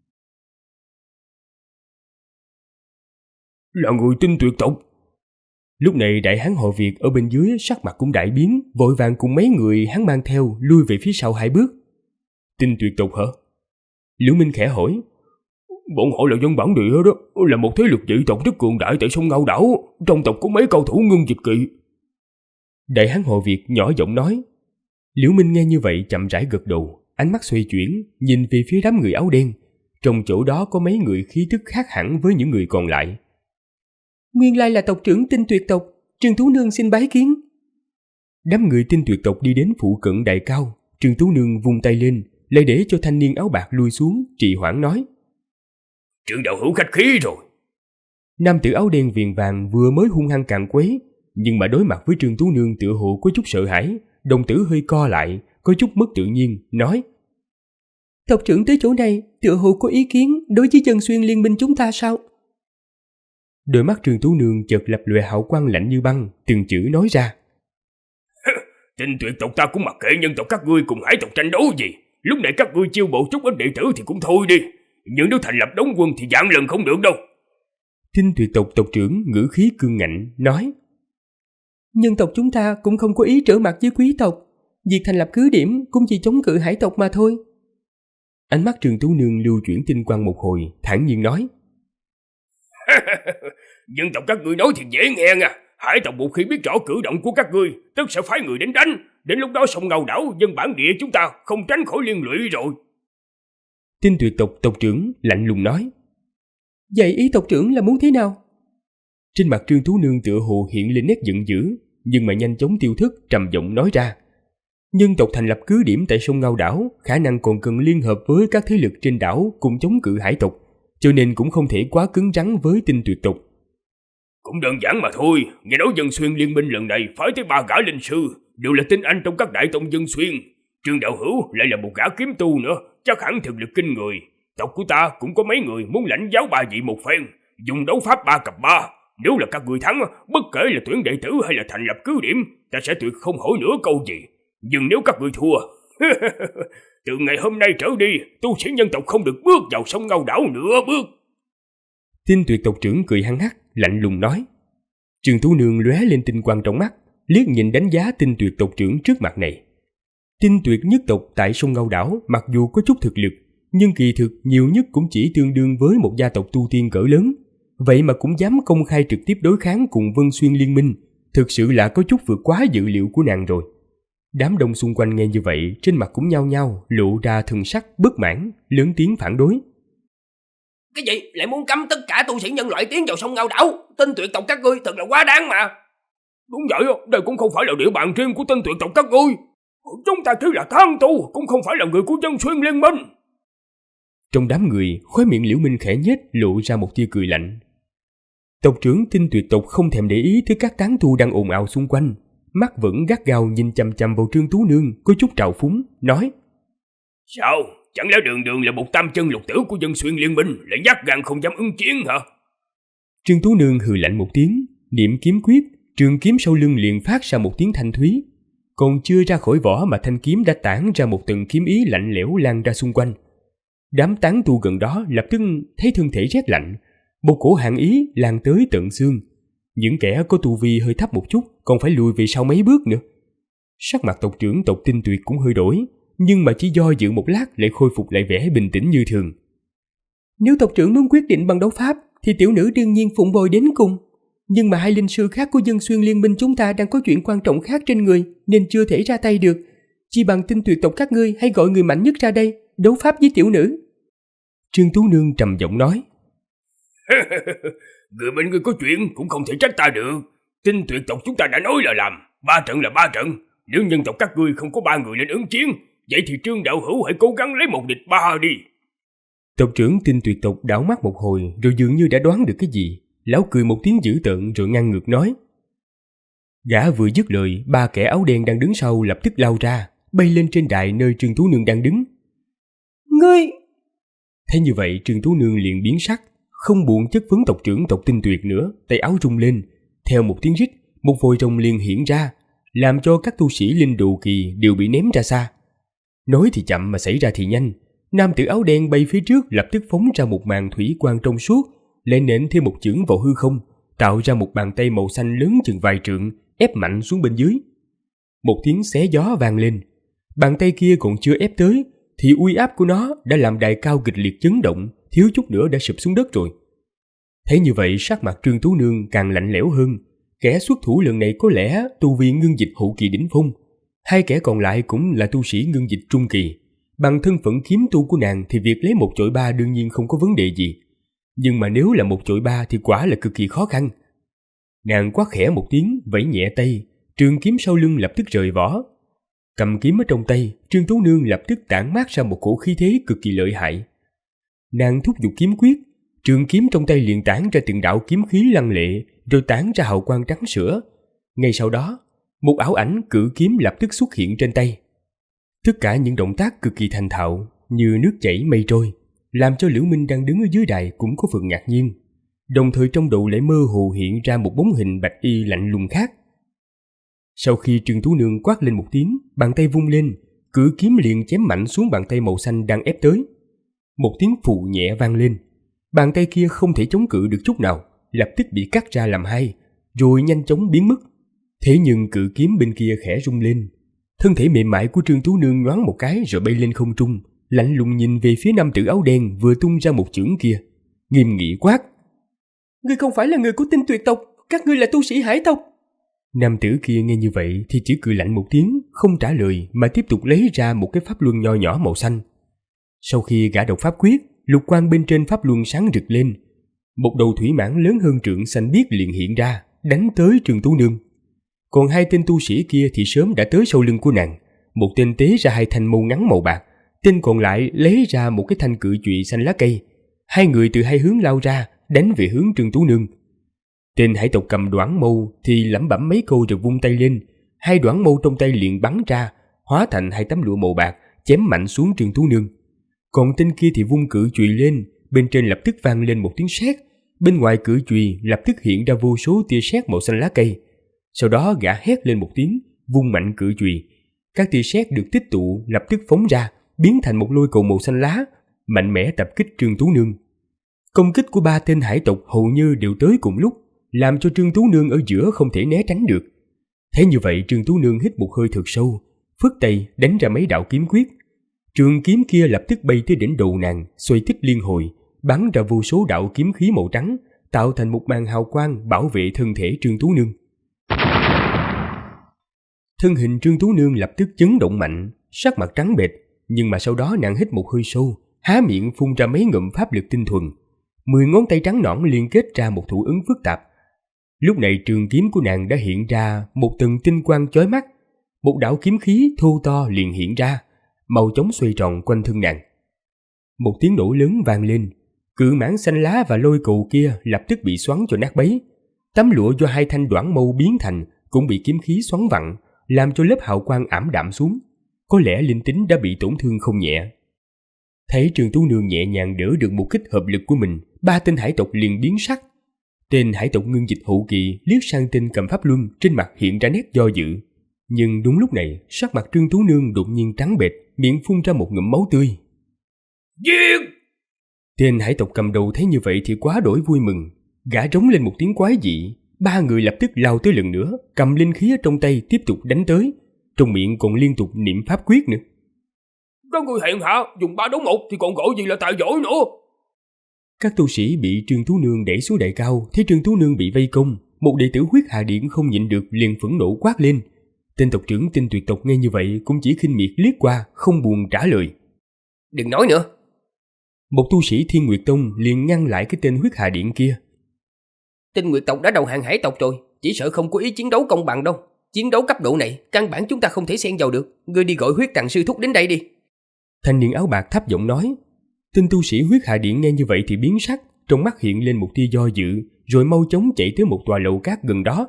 Là người Tinh Tuyệt tộc. Lúc này đại hán họ Việt ở bên dưới sắc mặt cũng đại biến, vội vàng cùng mấy người hắn mang theo lui về phía sau 2 bước. Tinh Tuyệt tộc hả? Liễu Minh khẽ hỏi. Bọn họ là dân bản địa đó, là một thế lực dị tộc rất cường đại tại sông Ngao đảo, trong tộc có mấy cao thủ ngưng dịch kỵ. Đại hán họ Việt nhỏ giọng nói. Liễu Minh nghe như vậy chậm rãi gật đầu, ánh mắt xoay chuyển, nhìn về phía đám người áo đen. Trong chỗ đó có mấy người khí tức khác hẳn với những người còn lại. Nguyên lai là tộc trưởng Tinh Tuyệt tộc, Trương Tú Nương xin bái kiến. Đám người Tinh Tuyệt tộc đi đến phụ cận đại cao, Trương Tú Nương vung tay lên, lại để cho thanh niên áo bạc lui xuống, trì hoãn nói. Trương đạo hữu khách khí rồi. Nam tử áo đen viền vàng vừa mới hung hăng càn quấy, nhưng mà đối mặt với Trương Tú Nương tựa hồ có chút sợ hãi, đồng tử hơi co lại, có chút mất tự nhiên, nói. Tộc trưởng tới chỗ này, tựa hồ có ý kiến đối với Dân Xuyên liên minh chúng ta sao? Đôi mắt Trương Tú Nương chợt lập lòe hào quang lạnh như băng, từng chữ nói ra. Tinh Tuyệt tộc ta cũng mặc kệ nhân tộc các ngươi cùng hải tộc tranh đấu gì. Lúc này các ngươi chiêu bộ chút ít đệ tử thì cũng thôi đi. Nhưng nếu thành lập đóng quân thì vạn lần không được đâu. Tinh Tuyệt tộc tộc trưởng ngữ khí cương ngạnh, nói. Nhân tộc chúng ta cũng không có ý trở mặt với quý tộc. Việc thành lập cứ điểm cũng chỉ chống cự hải tộc mà thôi. Ánh mắt Trương Tú Nương lưu chuyển tinh quang một hồi, thản nhiên nói. Nhân tộc các ngươi nói thì dễ nghe nha. Hải tộc một khi biết rõ cử động của các ngươi, tức sẽ phái người đến đánh. Đến lúc đó sông Ngao đảo, dân bản địa chúng ta không tránh khỏi liên lụy rồi. Tinh Tuyệt tộc tộc trưởng lạnh lùng nói. Vậy ý tộc trưởng là muốn thế nào? Trên mặt Trương Tú Nương tựa hồ hiện lên nét giận dữ, nhưng mà nhanh chóng tiêu thức, trầm giọng nói ra. Nhân tộc thành lập cứ điểm tại sông Ngao đảo, khả năng còn cần liên hợp với các thế lực trên đảo cùng chống cự hải tộc, cho nên cũng không thể quá cứng rắn với Tinh Tuyệt tộc. Cũng đơn giản mà thôi. Nghe nói Dân Xuyên liên minh lần này phái tới 3 gã linh sư, đều là tinh anh trong các đại tông Dân Xuyên. Trương đạo hữu lại là một gã kiếm tu nữa, chắc hẳn thực lực kinh người. Tộc của ta cũng có mấy người muốn lãnh giáo 3 vị một phen, dùng đấu pháp 3 cặp 3. Nếu là các người thắng, bất kể là tuyển đệ tử hay là thành lập cứ điểm, ta sẽ tuyệt không hỏi nửa câu gì. Nhưng nếu các người thua, từ ngày hôm nay trở đi, tu sĩ nhân tộc không được bước vào sông Ngao đảo nửa bước. Tinh Tuyệt tộc trưởng cười hăng hắc, lạnh lùng nói. Trương Tú Nương lóe lên tinh quang trong mắt, liếc nhìn đánh giá Tinh Tuyệt tộc trưởng trước mặt này. Tinh Tuyệt nhất tộc tại sông Ngao đảo mặc dù có chút thực lực, nhưng kỳ thực nhiều nhất cũng chỉ tương đương với một gia tộc tu tiên cỡ lớn. Vậy mà cũng dám công khai trực tiếp đối kháng cùng Vân Xuyên liên minh, thực sự là có chút vượt quá dự liệu của nàng rồi. Đám đông xung quanh nghe như vậy, trên mặt cũng nhao nhao lộ ra thần sắc bất mãn, lớn tiếng phản đối. Cái gì? Lại muốn cấm tất cả tu sĩ nhân loại tiến vào sông Ngao đảo? Tinh Tuyệt tộc các ngươi thật là quá đáng mà. Đúng vậy, đây cũng không phải là địa bàn riêng của Tinh Tuyệt tộc các ngươi. Chúng ta chỉ là tán tu, cũng không phải là người của Dân Xuyên liên minh. Trong đám người, khóe miệng Liễu Minh khẽ nhếch, lộ ra một tia cười lạnh. Tộc trưởng Tinh Tuyệt tộc không thèm để ý tới các tán tu đang ồn ào xung quanh, mắt vẫn gắt gao nhìn chằm chằm vào Trương Tú Nương, có chút trào phúng, nói. Sao? Chẳng lẽ đường đường là một tam chân lục tử của Dân Xuyên liên minh, lại nhát gan không dám ứng chiến hả? Trương Tú Nương hừ lạnh một tiếng, niệm kiếm quyết, trường kiếm sau lưng liền phát ra một tiếng thanh thúy. Còn chưa ra khỏi vỏ mà thanh kiếm đã tản ra một tầng kiếm ý lạnh lẽo lan ra xung quanh. Đám tán tu gần đó lập tức thấy thân thể rét lạnh, một cổ hàn ý lan tới tận xương. Những kẻ có tu vi hơi thấp một chút còn phải lùi về sau mấy bước nữa. Sắc mặt tộc trưởng tộc Tinh Tuyệt cũng hơi đổi, nhưng mà chỉ do dự một lát lại khôi phục lại vẻ bình tĩnh như thường. Nếu tộc trưởng muốn quyết định bằng đấu pháp thì tiểu nữ đương nhiên phụng bồi đến cùng. Nhưng mà 2 linh sư khác của Dân Xuyên liên minh chúng ta đang có chuyện quan trọng khác trên người nên chưa thể ra tay được. Chỉ bằng Tinh Tuyệt tộc các ngươi hay gọi người mạnh nhất ra đây đấu pháp với tiểu nữ. Trương Tú Nương trầm giọng nói. Người bên người có chuyện cũng không thể trách ta được. Tinh Tuyệt tộc chúng ta đã nói là làm, 3 trận là 3 trận. Nếu nhân tộc các ngươi không có 3 người lên ứng chiến, vậy thì Trương đạo hữu hãy cố gắng lấy 1 địch 3 đi. Tộc trưởng Tinh Tuyệt tộc đảo mắt một hồi rồi dường như đã đoán được cái gì, Lão cười một tiếng dữ tợn rồi ngang ngược nói. Gã vừa dứt lời, 3 kẻ áo đen đang đứng sau lập tức lao ra, bay lên trên đài nơi Trương Tú Nương đang đứng. Ngươi! Thế như vậy Trương Tú Nương liền biến sắc, không buồn chất vấn tộc trưởng tộc Tinh Tuyệt nữa, tay áo rung lên, theo một tiếng rít, một vòi rồng liền hiện ra, làm cho các tu sĩ linh đồ kỳ đều bị ném ra xa. Nói thì chậm mà xảy ra thì nhanh, nam tử áo đen bay phía trước lập tức phóng ra một màn thủy quang trong suốt, lại nện thêm một chưởng vào hư không, tạo ra một bàn tay màu xanh lớn chừng vài trượng, ép mạnh xuống bên dưới. Một tiếng xé gió vang lên, bàn tay kia còn chưa ép tới thì uy áp của nó đã làm đài cao kịch liệt chấn động, thiếu chút nữa đã sụp xuống đất rồi. Thấy như vậy, sắc mặt Trương Tú Nương càng lạnh lẽo hơn. Kẻ xuất thủ lần này có lẽ tu vi ngưng dịch hậu kỳ đỉnh phong, 2 kẻ còn lại cũng là tu sĩ ngưng dịch trung kỳ. Bằng thân phận kiếm tu của nàng thì việc lấy 1 chọi 3 đương nhiên không có vấn đề gì, nhưng mà nếu là 1 chọi 3 thì quả là cực kỳ khó khăn. Nàng quát khẽ một tiếng, vẫy nhẹ tay, trường kiếm sau lưng lập tức rời vỏ. Cầm kiếm ở trong tay, Trương Tú Nương lập tức tản mát ra một cổ khí thế cực kỳ lợi hại. Nàng thúc giục kiếm quyết, trường kiếm trong tay liền tản ra từng đạo kiếm khí lăng lệ, rồi tản ra hào quang trắng sữa. Ngay sau đó, một ảo ảnh cự kiếm lập tức xuất hiện trên tay. Tất cả những động tác cực kỳ thành thạo, như nước chảy mây trôi, làm cho Liễu Minh đang đứng ở dưới đài cũng có phần ngạc nhiên. Đồng thời trong đầu lại mơ hồ hiện ra một bóng hình bạch y lạnh lùng khác. Sau khi Trương Tú Nương quát lên một tiếng, bàn tay vung lên, cự kiếm liền chém mạnh xuống bàn tay màu xanh đang ép tới. Một tiếng phù nhẹ vang lên, bàn tay kia không thể chống cự được chút nào, lập tức bị cắt ra làm 2, rồi nhanh chóng biến mất. Thế nhưng cự kiếm bên kia khẽ rung lên, thân thể mềm mại của Trương Tú Nương nhoáng một cái rồi bay lên không trung, lạnh lùng nhìn về phía nam tử áo đen vừa tung ra một chưởng kia, nghiêm nghị quát: Ngươi không phải là người của Tinh Tuyệt tộc, các ngươi là tu sĩ Hải tộc. Nam tử kia nghe như vậy thì chỉ cười lạnh một tiếng, không trả lời mà tiếp tục lấy ra một cái pháp luân nho nhỏ màu xanh. Sau khi gã đọc pháp quyết, lục quang bên trên pháp luân sáng rực lên, một đầu thủy mãng lớn hơn trượng xanh biếc liền hiện ra, đánh tới Trương Tú Nương. Còn 2 tên tu sĩ kia thì sớm đã tới sau lưng của nàng, một tên tế ra 2 thanh mâu ngắn màu bạc, tên còn lại lấy ra một cái thanh cự chùy xanh lá cây. 2 người từ 2 hướng lao ra, đánh về hướng Trương Tú Nương. Tên hải tộc cầm đoản mâu thì lẩm bẩm mấy câu rồi vung tay lên, 2 đoản mâu trong tay liền bắn ra, hóa thành 2 tấm lụa màu bạc, chém mạnh xuống Trương Tú Nương. Còn tên kia thì vung cự chùy lên, bên trên lập tức vang lên một tiếng sét, bên ngoài cự chùy lập tức hiện ra vô số tia sét màu xanh lá cây. Sau đó gã hét lên một tiếng, vung mạnh cự chùy, các tia sét được tích tụ lập tức phóng ra, biến thành một lôi cầu màu xanh lá, mạnh mẽ tập kích Trương Tú Nương. Công kích của 3 tên hải tộc hầu như đều tới cùng lúc, làm cho Trương Tú Nương ở giữa không thể né tránh được. Thế như vậy Trương Tú Nương hít một hơi thật sâu, phất tay đánh ra mấy đạo kiếm quyết. Trường kiếm kia lập tức bay tới đỉnh đầu nàng, xoay tích liên hồi, bắn ra vô số đạo kiếm khí màu trắng, tạo thành một màn hào quang bảo vệ thân thể Trương Tú Nương. Thân hình Trương Tú Nương lập tức chấn động mạnh, sắc mặt trắng bệch, nhưng mà sau đó nàng hít một hơi sâu, há miệng phun ra mấy ngụm pháp lực tinh thuần. 10 ngón tay trắng nõn liên kết ra một thủ ấn phức tạp. Lúc này trường kiếm của nàng đã hiện ra một tầng tinh quang chói mắt, một đạo kiếm khí thô to liền hiện ra, màu chóng xoay tròn quanh thân nàng. Một tiếng nổ lớn vang lên, cự mãng xanh lá và lôi cầu kia lập tức bị xoắn cho nát bấy. Tấm lụa do 2 thanh đoản mâu biến thành cũng bị kiếm khí xoắn vặn, làm cho lớp hào quang ảm đạm xuống. Có lẽ linh tính đã bị tổn thương không nhẹ. Thấy Trương Tú Nương nhẹ nhàng đỡ được một kích hợp lực của mình, 3 tên hải tộc liền biến sắc. Tên hải tộc ngưng dịch hậu kỳ liếc sang tên cầm pháp luân, trên mặt hiện ra nét do dự. Nhưng đúng lúc này, sắc mặt Trương Tú Nương đột nhiên trắng bệch, miệng phun ra một ngụm máu tươi. Giết! Tên hải tộc cầm đầu thấy như vậy thì quá đổi vui mừng, gã rống lên một tiếng quái dị. 3 người lập tức lao tới lần nữa, cầm linh khí ở trong tay tiếp tục đánh tới, trong miệng còn liên tục niệm pháp quyết nữa. Các người hèn hạ, dùng 3 đấu 1 thì còn gọi gì là tài giỏi nữa. Các tu sĩ bị Trương Tú Nương đẩy xuống đài cao, thấy Trương Tú Nương bị vây công, một đệ tử Huyết Hà Điện không nhịn được liền phẫn nộ quát lên. Tên tộc trưởng Tinh Tuyệt tộc nghe như vậy cũng chỉ khinh miệt liếc qua, không buồn trả lời. Đừng nói nữa. Một tu sĩ Thiên Nguyệt Tông liền ngăn lại cái tên Huyết Hà Điện kia. Tinh Nguyệt tộc đã đầu hàng hải tộc rồi, chỉ sợ không có ý chiến đấu công bằng đâu. Chiến đấu cấp độ này, căn bản chúng ta không thể xen vào được. Ngươi đi gọi Huyết Tàng sư thúc đến đây đi. Thanh niên áo bạc thấp giọng nói. Tên tu sĩ Huyết Hà Điện nghe như vậy thì biến sắc, trong mắt hiện lên một tia do dự, rồi mau chóng chạy tới một tòa lầu cát gần đó.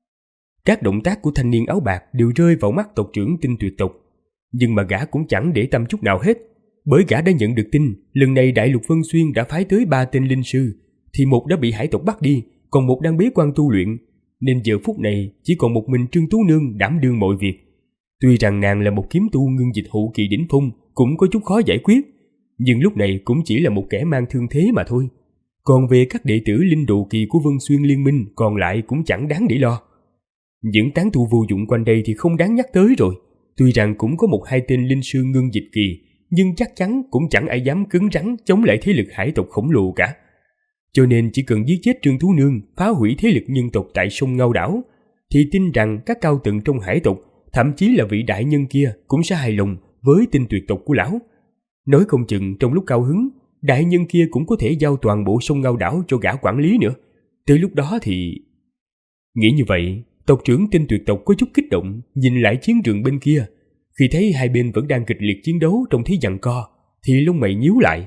Các động tác của thanh niên áo bạc đều rơi vào mắt tộc trưởng Tinh Tuyệt tộc, nhưng mà gã cũng chẳng để tâm chút nào hết, bởi gã đã nhận được tin lần này Đại Lục Vân Xuyên đã phái tới 3 tên linh sư, thì một đã bị hải tộc bắt đi, còn một đang bế quan tu luyện, nên giờ phút này chỉ còn một mình Trương Tú Nương đảm đương mọi việc. Tuy rằng nàng là một kiếm tu ngưng dịch hậu kỳ đỉnh phong, cũng có chút khó giải quyết, nhưng lúc này cũng chỉ là một kẻ mang thương thế mà thôi. Còn về các đệ tử linh độ kỳ của Vân Xuyên Liên Minh còn lại cũng chẳng đáng để lo. Những tán tu vô dụng quanh đây thì không đáng nhắc tới rồi. Tuy rằng cũng có 1-2 tên linh sư ngưng dịch kỳ, nhưng chắc chắn cũng chẳng ai dám cứng rắn chống lại thế lực hải tộc khổng lồ cả. Cho nên chỉ cần giết chết Trương Tú Nương, phá hủy thế lực nhân tộc tại sông Ngao Đảo, thì tin rằng các cao tầng trong hải tộc, thậm chí là vị đại nhân kia cũng sẽ hài lòng với Tinh Tuyệt tộc của lão. Nói không chừng trong lúc cao hứng, đại nhân kia cũng có thể giao toàn bộ sông Ngao Đảo cho gã quản lý nữa. Tới lúc đó thì... Nghĩ như vậy, tộc trưởng Tinh Tuyệt tộc có chút kích động, nhìn lại chiến trường bên kia. Khi thấy hai bên vẫn đang kịch liệt chiến đấu trong thế giằng co, thì lông mày nhíu lại.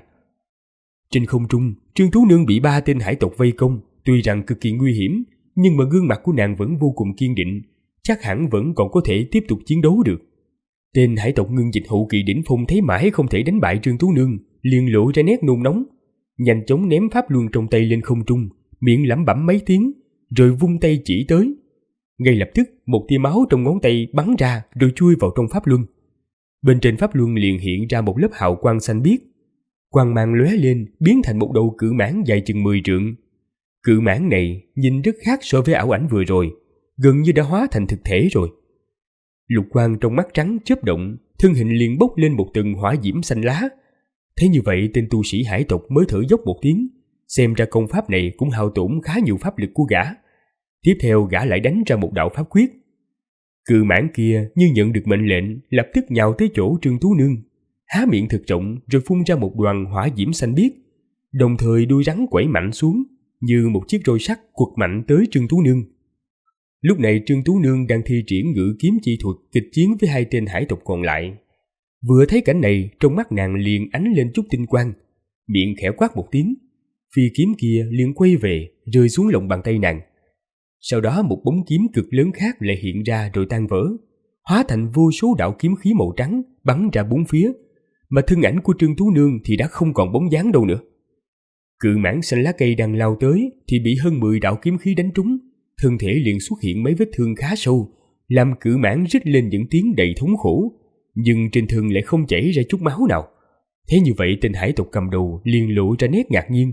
Trên không trung, Trương Tú Nương bị 3 tên hải tộc vây công, tuy rằng cực kỳ nguy hiểm, nhưng mà gương mặt của nàng vẫn vô cùng kiên định, chắc hẳn vẫn còn có thể tiếp tục chiến đấu được. Tên hải tộc ngưng dịch hậu kỳ đỉnh phong thấy mãi không thể đánh bại Trương Tú Nương, liền lộ ra nét nôn nóng, nhanh chóng ném pháp luân trong tay lên không trung, miệng lẩm bẩm mấy tiếng, rồi vung tay chỉ tới. Ngay lập tức, một tia máu trong ngón tay bắn ra rồi chui vào trong pháp luân. Bên trên pháp luân liền hiện ra một lớp hào quang xanh biếc. Quang mang lóe lên, biến thành một đầu cự mãng dài chừng 10 trượng. Cự mãng này nhìn rất khác so với ảo ảnh vừa rồi, gần như đã hóa thành thực thể rồi. Lục quang trong mắt trắng chớp động, thân hình liền bốc lên một tầng hỏa diễm xanh lá. Thế như vậy tên tu sĩ hải tộc mới thở dốc một tiếng, xem ra công pháp này cũng hao tổn khá nhiều pháp lực của gã. Tiếp theo gã lại đánh ra một đạo pháp quyết. Cự mãng kia như nhận được mệnh lệnh, lập tức nhào tới chỗ Trương Tú Nương, há miệng thật rộng rồi phun ra một đoàn hỏa diễm xanh biếc, đồng thời đuôi rắn quẩy mạnh xuống như một chiếc roi sắt quật mạnh tới Trương Tú Nương. Lúc này Trương Tú Nương đang thi triển ngự kiếm chi thuật kịch chiến với 2 tên hải tộc còn lại. Vừa thấy cảnh này, trong mắt nàng liền ánh lên chút tinh quang, miệng khẽ quát một tiếng, phi kiếm kia liền quay về rơi xuống lòng bàn tay nàng. Sau đó một bóng kiếm cực lớn khác lại hiện ra rồi tan vỡ, hóa thành vô số đạo kiếm khí màu trắng bắn ra bốn phía, mà thân ảnh của Trương Tú Nương thì đã không còn bóng dáng đâu nữa. Cự mãng xanh lá cây đang lao tới thì bị hơn 10 đạo kiếm khí đánh trúng, thân thể liền xuất hiện mấy vết thương khá sâu, làm cự mãng rít lên những tiếng đầy thống khổ, nhưng trên thân lại không chảy ra chút máu nào. Thế như vậy tên hải tộc cầm đầu liền lộ ra nét ngạc nhiên.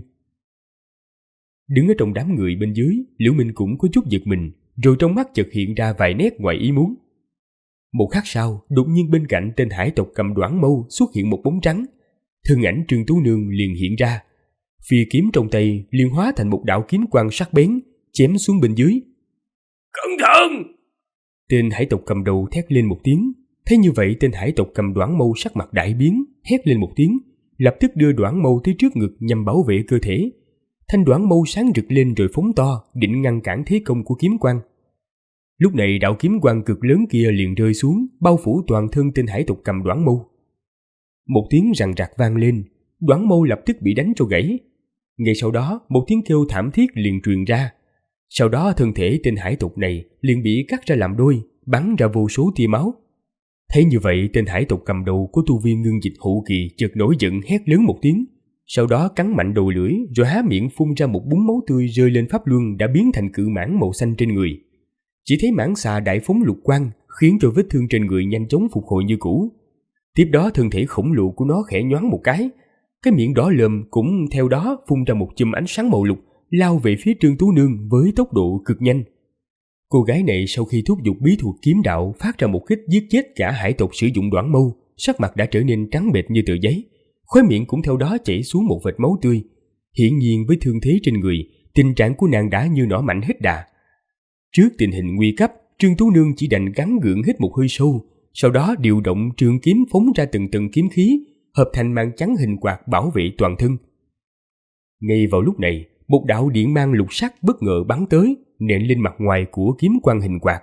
Đứng ở trong đám người bên dưới, Liễu Minh cũng có chút giật mình, rồi trong mắt chợt hiện ra vài nét ngoài ý muốn. Một khắc sau, đột nhiên bên cạnh tên hải tộc cầm đoản mâu xuất hiện một bóng trắng, thân ảnh Trương Tú Nương liền hiện ra, phi kiếm trong tay liền hóa thành một đạo kiếm quang sắc bén, chém xuống bên dưới. Cẩn thận! Tên hải tộc cầm đầu thét lên một tiếng. Thấy như vậy, tên hải tộc cầm đoản mâu sắc mặt đại biến, hét lên một tiếng, lập tức đưa đoản mâu tới trước ngực nhằm bảo vệ cơ thể. Thanh đoản mâu sáng rực lên rồi phóng to, định ngăn cản thế công của kiếm quang. Lúc này đạo kiếm quang cực lớn kia liền rơi xuống, bao phủ toàn thân tên hải tộc cầm đoản mâu. Một tiếng rằng rạc vang lên, đoản mâu lập tức bị đánh cho gãy. Ngay sau đó, một tiếng kêu thảm thiết liền truyền ra. Sau đó thân thể tên hải tộc này liền bị cắt ra làm đôi, bắn ra vô số tia máu. Thấy như vậy, tên hải tộc cầm đầu của tu vi ngưng dịch hậu kỳ chợt nổi giận hét lớn một tiếng, sau đó cắn mạnh đầu lưỡi rồi há miệng phun ra một búng máu tươi rơi lên pháp luân đã biến thành cự mãng màu xanh trên người. Chỉ thấy mãng xà đại phóng lục quang, khiến cho vết thương trên người nhanh chóng phục hồi như cũ. Tiếp đó thân thể khổng lồ của nó khẽ nhoáng một cái miệng đỏ lồm cũng theo đó phun ra một chùm ánh sáng màu lục, lao về phía Trương Tú Nương với tốc độ cực nhanh. Cô gái này sau khi thúc giục bí thuật kiếm đạo phát ra một kích giết chết cả hải tộc sử dụng đoản mâu, sắc mặt đã trở nên trắng bệch như tờ giấy, khóe miệng cũng theo đó chảy xuống một vệt máu tươi. Hiển nhiên với thương thế trên người, tình trạng của nàng đã như nỏ mạnh hết đà. Trước tình hình nguy cấp, Trương Tú Nương chỉ đành gắng gượng hít một hơi sâu, sau đó điều động trường kiếm phóng ra từng tầng kiếm khí, hợp thành màn chắn hình quạt bảo vệ toàn thân. Ngay vào lúc này, một đạo điện mang lục sắc bất ngờ bắn tới, nện lên mặt ngoài của kiếm quang hình quạt.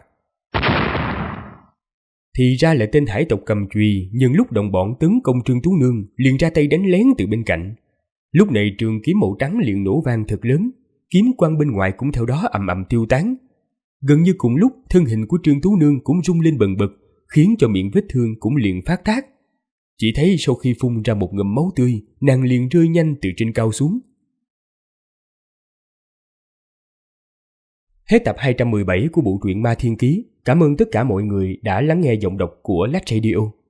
Thì ra là tên hải tộc cầm chùy nhân lúc đồng bọn tấn công Trương Tú Nương liền ra tay đánh lén từ bên cạnh. Lúc này trường kiếm màu trắng liền nổ vang thật lớn, kiếm quang bên ngoài cũng theo đó ầm ầm tiêu tán. Gần như cùng lúc, thân hình của Trương Tú Nương cũng rung lên bần bật, khiến cho miệng vết thương cũng liền phát tác. Chỉ thấy sau khi phun ra một ngụm máu tươi, nàng liền rơi nhanh từ trên cao xuống. Hết tập 217 của bộ truyện Ma Thiên Ký. Cảm ơn tất cả mọi người đã lắng nghe giọng đọc của Lách Radio.